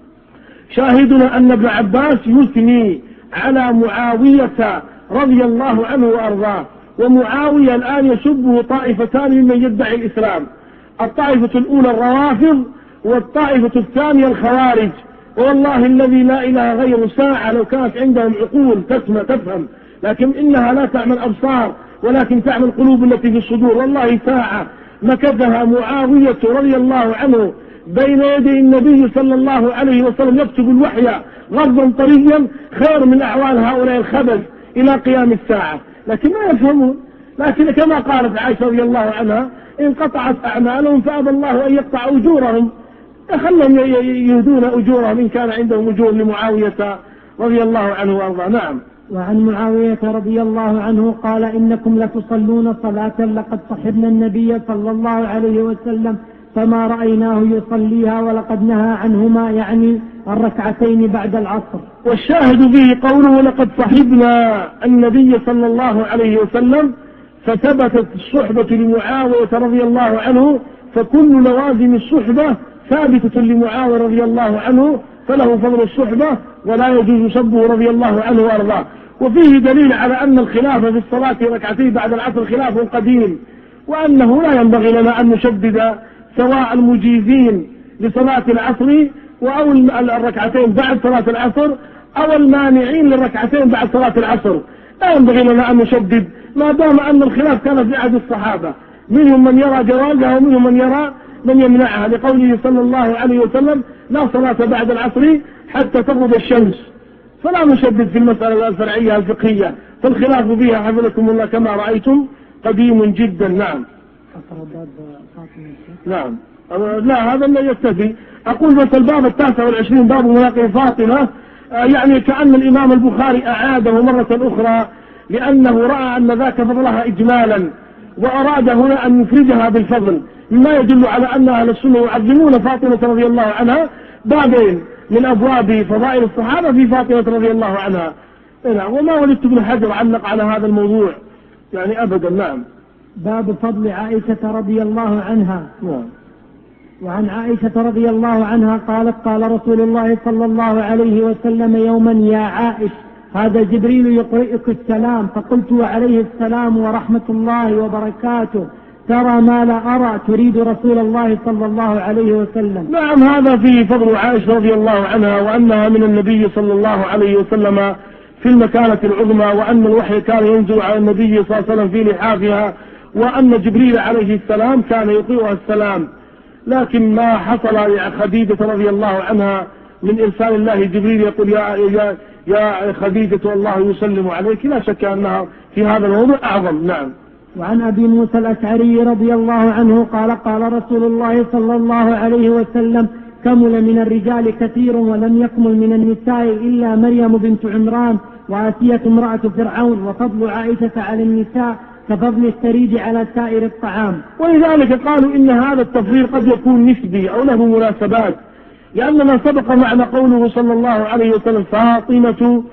شاهدنا أن ابن عباس يثني على معاوية رضي الله عنه وأرضاه، ومعاوية الآن يسبه طائفتان ممن يدعي الإسلام، الطائفة الأولى الروافض والطائفة الثانية الخوارج. والله الذي لا إله غيره ساعة لو كانت عندهم عقول تفهم، لكن إنها لا تعمل أبصار ولكن تعمل قلوب التي في الصدور. والله ساعة مكثها معاوية رضي الله عنه بين يدي النبي صلى الله عليه وسلم يكتب الوحي غضا طريا خير من أعوان هؤلاء الخبث إلى قيام الساعة، لكن ما يفهمون. لكن كما قالت عائشة رضي الله عنها انقطعت أعمالهم فأبى الله أن يقطع أجورهم، خلهم يهدون أجورهم إن كان عندهم أجور لمعاوية رضي الله عنه وأرضاه. نعم. وعن معاوية رضي الله عنه قال إنكم لتصلون صلاة لقد صحبنا النبي صلى الله عليه وسلم فما رأيناه يصليها ولقد نهى عنهما، يعني الركعتين بعد العصر. والشاهد به قوله لقد صحبنا النبي صلى الله عليه وسلم، فثبتت الصحبة لمعاوية رضي الله عنه، فكل لوازم الصحبة ثابتة لمعاوية رضي الله عنه، فله فضل الصحبة ولا يجوز سبه رضي الله عنه وارضاه. وفيه دليل على أن الخلاف في الصلاة ركعتين بعد العصر خلاف قديم، وأنه لا ينبغي لنا أن نشدد سواء المجيزين لصلاة العصر أو الركعتين بعد صلاة العصر أو المانعين للركعتين بعد صلاة العصر، لا ينبغي لنا أن نشدد ما دام أن الخلاف كان في عهد الصحابة، منهم من يرى جوازها ومنهم من يرى من يمنعها، لقوله صلى الله عليه وسلم لا صلاة بعد العصر حتى تغرب الشمس. فلا نشدد في المسألة الفرعية الفقهية، فالخلاف فيها حفظكم الله كما رأيتم قديم جدا. نعم. نعم. لا هذا لا يكتفي. أقول مثل الباب 29 باب مناقب فاطمة، يعني كأن الإمام البخاري أعاده مرة أخرى لأنه رأى أن ذاك فضلها إجمالا، وأراد هنا أن يفردها بالفضل، مما يدل على أن أهل السنة يعظمون فاطمة رضي الله عنها. بابين من أبواب فضائل الصحابة في فاطمة رضي الله عنها. وما ولدت ابن حجر علق على هذا الموضوع يعني أبدا. نعم. باب فضل عائشة رضي الله عنها. نعم. وعن عائشة رضي الله عنها قالت قال رسول الله صلى الله عليه وسلم يوما يا عائش هذا جبريل يقرئك السلام، فقلت وعليه السلام ورحمة الله وبركاته، ترى ما لا أرى، تريد رسول الله صلى الله عليه وسلم. نعم. هذا فيه فضل عائشة رضي الله عنها، وأنها من النبي صلى الله عليه وسلم في المكانة العظمى، وأن الوحي كان ينزل على النبي صلى الله عليه وسلم في لحافها، وأن جبريل عليه السلام كان يطيعها السلام. لكن ما حصل لخديجة رضي الله عنها من إرسال الله جبريل يقول يا خديجة الله يسلم عليك، لا شك أنها في هذا الموضوع أعظم. نعم. وعن أبي موسى الأشعري رضي الله عنه قال قال رسول الله صلى الله عليه وسلم كمل من الرجال كثير ولم يكمل من النساء إلا مريم بنت عمران وآسية امرأة فرعون، وفضل عائشة على النساء كفضل الثريد على سائر الطعام. ولذلك قالوا إن هذا التفضيل قد يكون نسبي أو له مناسبات، لأن ما سبق معنى قوله صلى الله عليه وسلم فاطمة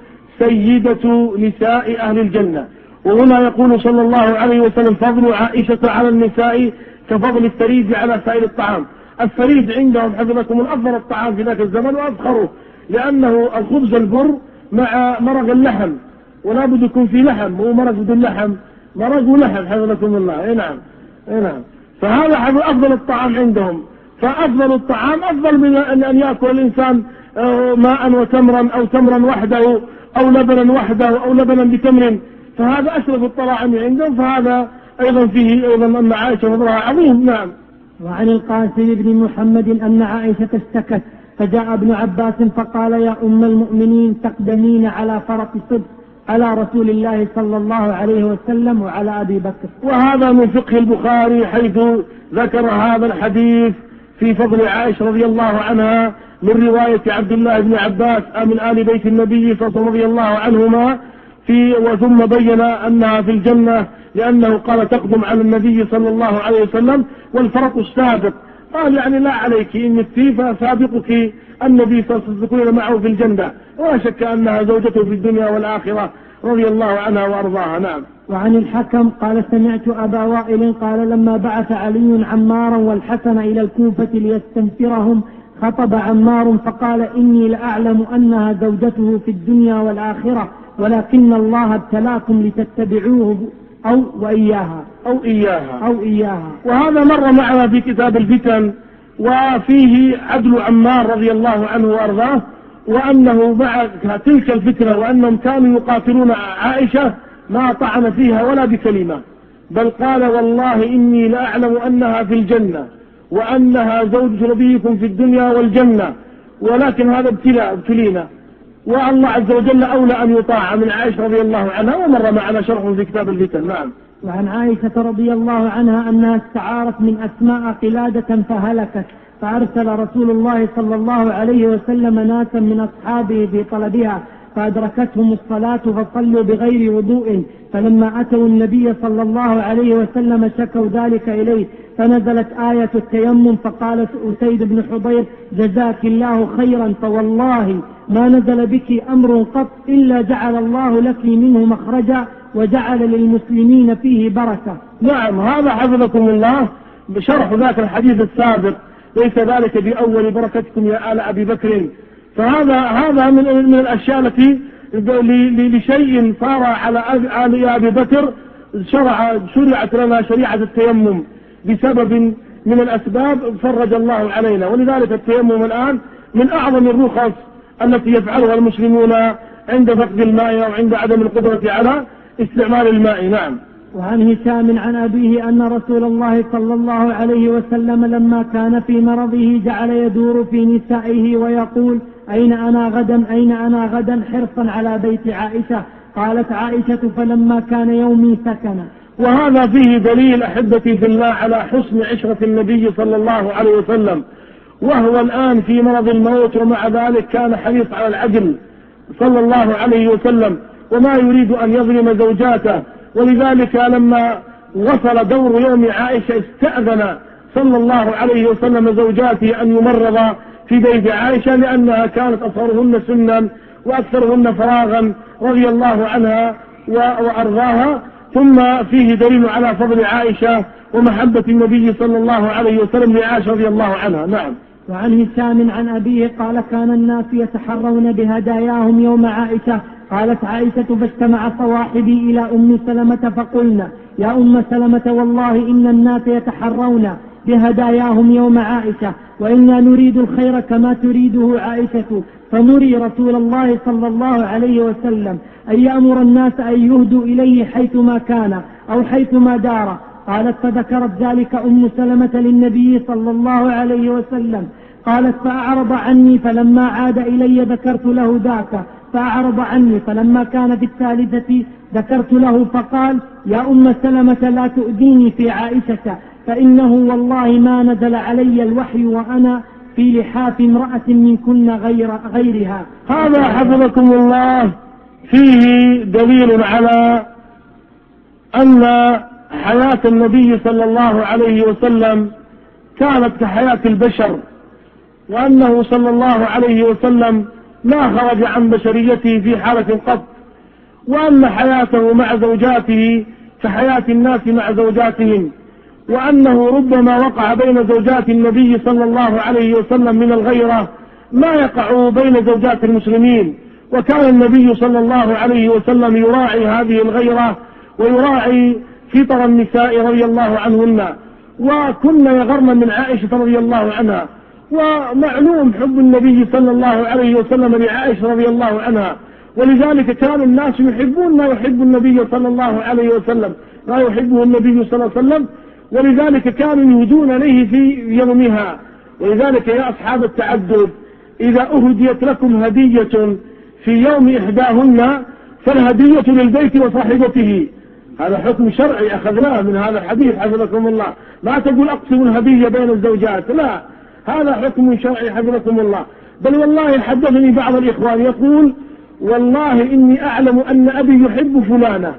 سيدة نساء أهل الجنة، وهنا يقول صلى الله عليه وسلم فضل عائشة على النساء كفضل الثريد على سائر الطعام. الثريد عندهم حفظكم أفضل الطعام في ذاك الزمن وأفخره، لأنه الخبز البر مع مرق اللحم، ولا بد يكون في لحم، مو مرق بدون لحم، مرق ولحم حفظكم الله. نعم. نعم. فهذا أفضل الطعام عندهم، فأفضل الطعام أفضل من أن يأكل الإنسان ماء وتمرا أو تمرا وحده أو لبنا وحده أو لبنا بتمر، فهذا أشرف الطعام عندهم، فهذا أيضا فيه أيضا أن عائشة فضلها عظيم. نعم. وعن القاسم بن محمد أن عائشة اشتكت فجاء ابن عباس فقال يا أم المؤمنين تقدمين على فرط صدق على رسول الله صلى الله عليه وسلم وعلى أبي بكر. وهذا من فقه البخاري حيث ذكر هذا الحديث في فضل عائشة رضي الله عنها من رواية عبد الله بن عباس من آل بيت النبي صلى الله عليه وسلم رضي الله عنهما وثم بين أنها في الجنة لأنه قال تقدم على النبي صلى الله عليه وسلم والفرط السابق، قال يعني لا عليك إن التيفة سابقك النبي صلى الله عليه وسلم معه في الجنة، ولا شك أنها زوجته في الدنيا والآخرة رضي الله عنها وأرضاها. نعم. وعن الحكم قال سمعت أبا وائل قال لما بعث علي عمارا والحسن إلى الكوفة ليستنفرهم خطب عمار فقال إني لأعلم أنها زوجته في الدنيا والآخرة ولكن الله ابتلاكم لتتبعوه أو إياها. وهذا مر معنا في كتاب الفتن، وفيه عدل عمار رضي الله عنه وأرضاه، وأنه بعد تلك الفتنة وأنهم كانوا يقاتلون عائشة ما طعن فيها ولا بكلمة، بل قال والله إني لأعلم أنها في الجنة وأنها زوج نبيكم في الدنيا والجنة، ولكن هذا ابتلينا، والله عز وجل أولى أن يطاع من عائشة رضي الله عنها، ومر معنا شرح في كتاب الفتن. نعم. وعن عائشة رضي الله عنها أنها استعارت من أسماء قلادة فهلكت، فأرسل رسول الله صلى الله عليه وسلم ناسا من أصحابه في طلبها فأدركتهم الصلاة فصلوا بغير وضوء، فلما أتوا النبي صلى الله عليه وسلم شكوا ذلك إليه، فنزلت آية التيمم فقالت أسيد بن حضير جزاك الله خيرا، فوالله ما نزل بك أمر قط إلا جعل الله لك منه مخرجا وجعل للمسلمين فيه بركة. نعم، هذا حفظكم الله بشرح ذاك الحديث السابق: ليس ذلك بأول بركتكم يا آل أبي بكر. فهذا من الأشياء التي لشيء صار على آل أبي بكر شرعت لنا شريعة التيمم بسبب من الأسباب فرج الله علينا. ولذلك التيمم الآن من أعظم الرخص التي يفعلها المسلمون عند فقد الماء أو عند عدم القدرة على استعمال الماء. نعم. وعن هشام عن أبيه أن رسول الله صلى الله عليه وسلم لما كان في مرضه جعل يدور في نسائه ويقول: أين أنا غدا أين أنا غدا، حرصا على بيت عائشة. قالت عائشة: فلما كان يومي سكن. وهذا فيه دليل أحبتي في الله على حسن عشرة النبي صلى الله عليه وسلم، وهو الآن في مرض الموت ومع ذلك كان حريص على العدل صلى الله عليه وسلم وما يريد أن يظلم زوجاته. ولذلك لما وصل دور يوم عائشة استأذن صلى الله عليه وسلم زوجاته أن يمرض في بيت عائشة، لأنها كانت أصغرهن سنا وأكثرهن فراغا رضي الله عنها وأرضاها. ثم فيه دليل على فضل عائشة ومحبة النبي صلى الله عليه وسلم لعائشة رضي الله عنها. نعم. وعن هشام عن أبيه قال: كان الناس يتحرون بهداياهم يوم عائشة. قالت عائشة: فاجتمع صواحبي إلى أم سلمة فقلنا: يا أم سلمة، والله إن الناس يتحرون بهداياهم يوم عائشة، وإنا نريد الخير كما تريده عائشة، فنري رسول الله صلى الله عليه وسلم أن يأمر الناس أن يهدوا إليه حيثما كان أو حيثما دار. قالت: فذكرت ذلك أم سلمة للنبي صلى الله عليه وسلم. قالت: فأعرض عني، فلما عاد إلي ذكرت له ذاك فأعرض عني، فلما كان في الثالثة ذكرت له فقال: يا أم سلمة، لا تؤذيني في عائشة، فإنه والله ما نزل علي الوحي وأنا في لحاف امرأة منكن غيرها. هذا حفظكم الله فيه دليل على أن حياة النبي صلى الله عليه وسلم كانت كحياة البشر، وأنه صلى الله عليه وسلم ما خرج عن بشريته في حالة قط، وأن حياته مع زوجاته كحياة الناس مع زوجاتهم، وأنه ربما وقع بين زوجات النبي صلى الله عليه وسلم من الغيرة ما يقع بين زوجات المسلمين. وكان النبي صلى الله عليه وسلم يراعي هذه الغيرة ويراعي فطر النساء رضي الله عنهن، وكن يغرن من عائشة رضي الله عنها. ومعلوم حب النبي صلى الله عليه وسلم لعائشة رضي الله عنها، ولذلك كان الناس يحبون ما يحب النبي صلى الله عليه وسلم، ما يحبه النبي صلى الله عليه وسلم، ولذلك كانوا يهدون إليه في يومها. ولذلك يا أصحاب التعدد، إذا أهديت لكم هدية في يوم إحداهن فالهدية للبيت وصاحبته. هذا حكم شرعي أخذناه من هذا الحديث حفظكم الله. لا تقول أقسم الهدية بين الزوجات، لا، هذا حكم شرعي حفظكم الله. بل والله حدثني بعض الإخوان يقول: والله إني أعلم أن أبي يحب فلانة،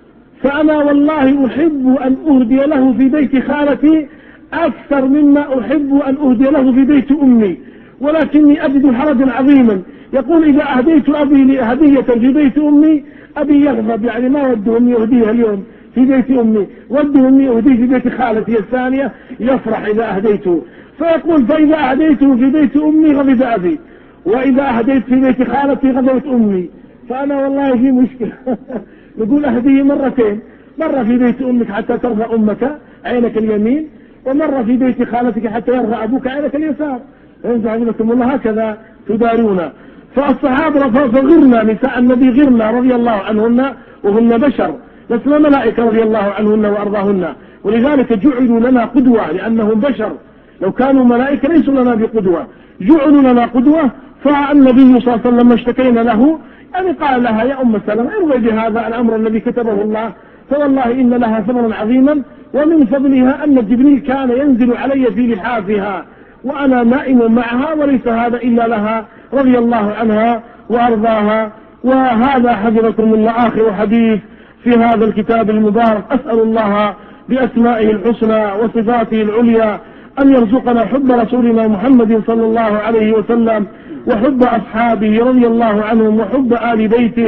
فأنا والله أحب أن أهدي له في بيت خالتي أكثر مما أحب أن أهدي له في بيت أمي، ولكني أجد حرجا عظيما. يقول: إذا أهديت أبي لهدية في بيت أمي أبي يغضب، يعني ما وده أن يهديها اليوم في بيت أمي، وده أن يهديه في بيت خالتي الثانية، يفرح إذا أهديته. فيقول: فإذا أهديته في بيت أمي غضب أبي، وإذا أهديت في بيت خالتي غضبت أمي. فأنا والله في مشكلة. يقول: أهديه مرتين، مرة في بيت أمك حتى ترضى أمك عينك اليمين، ومرة في بيت خالتك حتى يرضى أبوك عينك اليسار. فإنتم الله هكذا تدارون. فالصحابة فغرنا نساء النبي غرنا رضي الله عنهن، وهن بشر لسنا ملائكة رضي الله عنهن وأرضاهن، ولذلك جعلوا لنا قدوة لأنهم بشر. لو كانوا ملائكة ليسوا لنا بقدوة، جعلوا لنا قدوة. فالنبي صلى الله عليه وسلم لما اشتكينا له يعني قال لها: يا أم سلمة، ارضي بهذا الأمر الذي كتبه الله، فوالله إن لها ثمرا عظيما، ومن فضلها أن جبريل كان ينزل علي في لحافها وأنا نائم معها، وليس هذا إلا لها رضي الله عنها وأرضاها. وهذا حفظكم الله آخر حديث في هذا الكتاب المبارك. أسأل الله بأسمائه الحسنى وصفاته العليا أن يرزقنا حب رسولنا محمد صلى الله عليه وسلم، وحب أصحابه رضي الله عنهم، وحب آل بيته،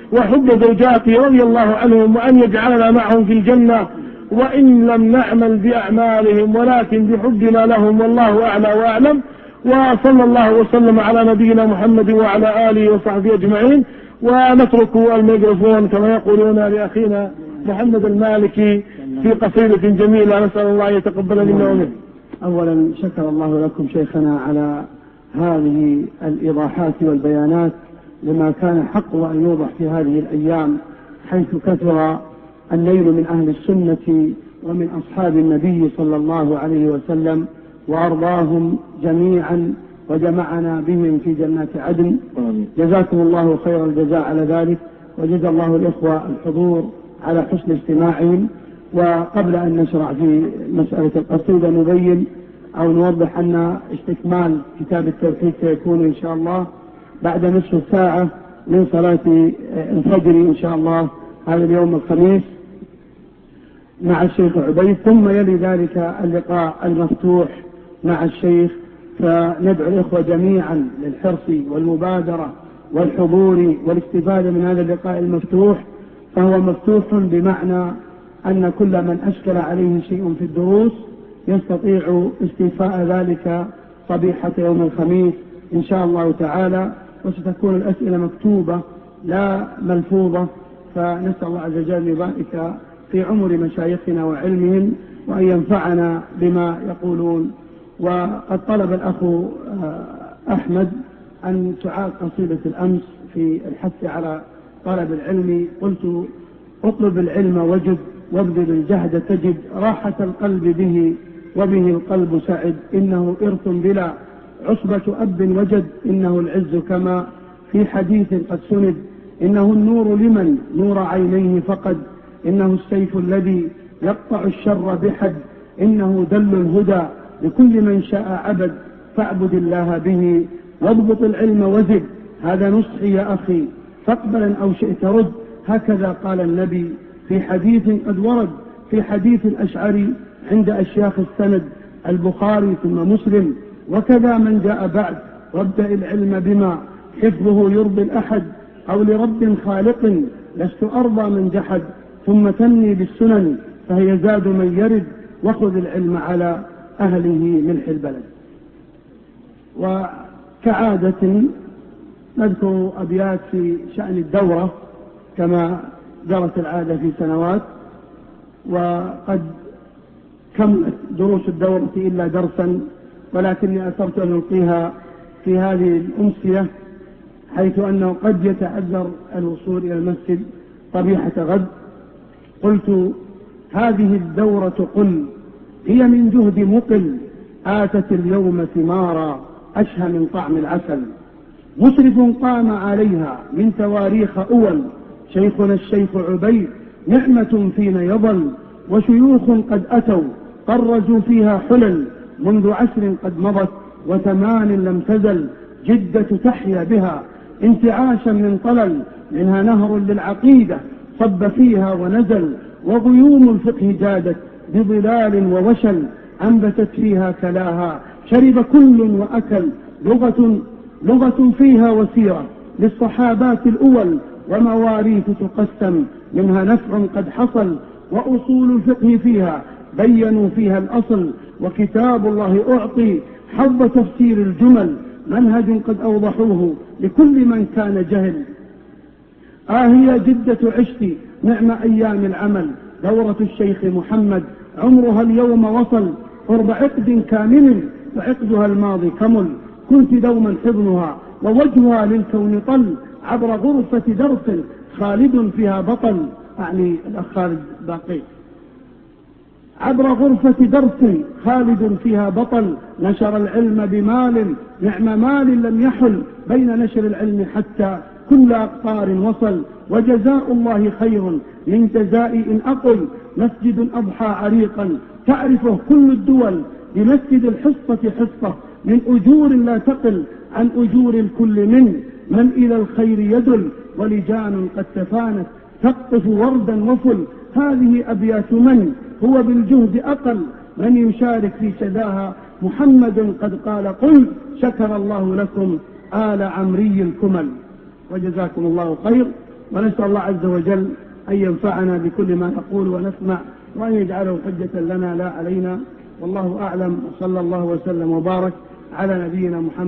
وحب زوجاته رضي الله عنهم، وأن يجعلنا معهم في الجنة، وإن لم نعمل بأعمالهم ولكن بحبنا لهم، والله أعلى وأعلم. وصلى الله وسلم على نبينا محمد وعلى آله وصحبه أجمعين. ونترك الميكروفون كما يقولون لأخينا محمد المالكي في قصيدة جميلة، نسأل الله يتقبل منا ومنه. أولا شكر الله لكم شيخنا على هذه الإيضاحات والبيانات لما كان حق أن يوضح في هذه الأيام، حيث كثر النيل من أهل السنة ومن أصحاب النبي صلى الله عليه وسلم، وأرضاهم جميعا وجمعنا بهم في جنات عدن. جزاكم الله خير الجزاء على ذلك، وجزا الله الإخوة الحضور على حسن استماعهم. وقبل أن نشرع في مسألة القصيدة نبين أو نوضح أن استكمال كتاب التوحيد سيكون إن شاء الله بعد نصف ساعة من صلاة الفجر إن شاء الله هذا اليوم الخميس مع الشيخ عبيد، ثم يلي ذلك اللقاء المفتوح مع الشيخ. فندعو الإخوة جميعا للحرص والمبادرة والحضور والاستفادة من هذا اللقاء المفتوح، فهو مفتوح بمعنى أن كل من أشكل عليه شيء في الدروس يستطيع استيفاء ذلك صبيحة يوم الخميس إن شاء الله تعالى، وستكون الأسئلة مكتوبة لا ملفوظة. فنسأل الله عز وجل يبارك في عمر مشايخنا وعلمهم، وأن ينفعنا بما يقولون. وقد طلب الأخ أحمد أن تعاد قصيدة الأمس في الحث على طلب العلم. قلت اطلب العلم وجد وابذل الجهد تجد، راحة القلب به وبه القلب سعد، إنه إرث بلا عصبة أب وجد، إنه العز كما في حديث قد سند، إنه النور لمن نور عينيه فقد، إنه السيف الذي يقطع الشر بحد، إنه دل الهدى لكل من شاء عبد، فاعبد الله به واضبط العلم وزد، هذا نصحي يا أخي فاقبلا أو شئت رد، هكذا قال النبي في حديث قد ورد في حديث الأشعري عند أشياخ السند البخاري ثم مسلم، وكذا من جاء بعد، وابدأ العلم بما حفظه يرضي الأحد، أو لرب خالق لست أرضى من جحد، ثم تني بالسنن فهي زاد من يرد، وخذ العلم على أهله ملح البلد. وكعادة نذكر أبيات في شأن الدورة كما جرت العادة في سنوات، وقد كملت دروس الدورة إلا درسا، ولكني أثرت أن ألقيها في هذه الأمسية، حيث أنه قد يتعذر الوصول إلى المسجد طبيعة غد. قلت هذه الدورة قل هي من جهد مقل، آتت اليوم ثمارا أشهى من طعم العسل، مسرف قام عليها من تواريخ أول، شيخنا الشيخ عبيد نعمة فينا يظل، وشيوخ قد أتوا طرزوا فيها حلل، منذ عشر قد مضت وثمان لم تزل، جدة تحيا بها انتعاشا من طلل، منها نهر للعقيدة صب فيها ونزل، وغيوم الفقه جادت بظلال ووشل، أنبتت فيها كلاها شرب كل وأكل، لغة فيها وسيرة للصحابات الأول، ومواريث تقسم منها نفع قد حصل، وأصول الفقه فيها بينوا فيها الأصل، وكتاب الله أعطي حظ تفسير الجمل، منهج قد أوضحوه لكل من كان جهل. هي جدة عشتي نعم أيام العمل، دورة الشيخ محمد عمرها اليوم وصل، قرب عقد كامل وعقدها الماضي كمل، كنت دوما حضنها ووجهها للكون طل، عبر غرفة درس خالد فيها بطل، أعني الأخ خالد باقي، عبر غرفة درس خالد فيها بطل، نشر العلم بمال نعم مال لم يحل، بين نشر العلم حتى كل أقطار وصل، وجزاء الله خير من جزاء إن أقل، مسجد أضحى عريقا تعرفه كل الدول، بمسجد الحصة حصة من أجور لا تقل عن أجور الكل من إلى الخير يدل، ولجان قد تفانت تقطف وردا وفل، هذه أبيات من هو بالجهد أقل، من يشارك في شذاها محمد قد قال قل شكر الله لكم آل عمري الكمل. وجزاكم الله خير، ونسأل الله عز وجل أن ينفعنا بكل ما نقول ونسمع، وأن يجعله حجة لنا لا علينا، والله أعلم. وصلى الله وسلم وبارك على نبينا محمد.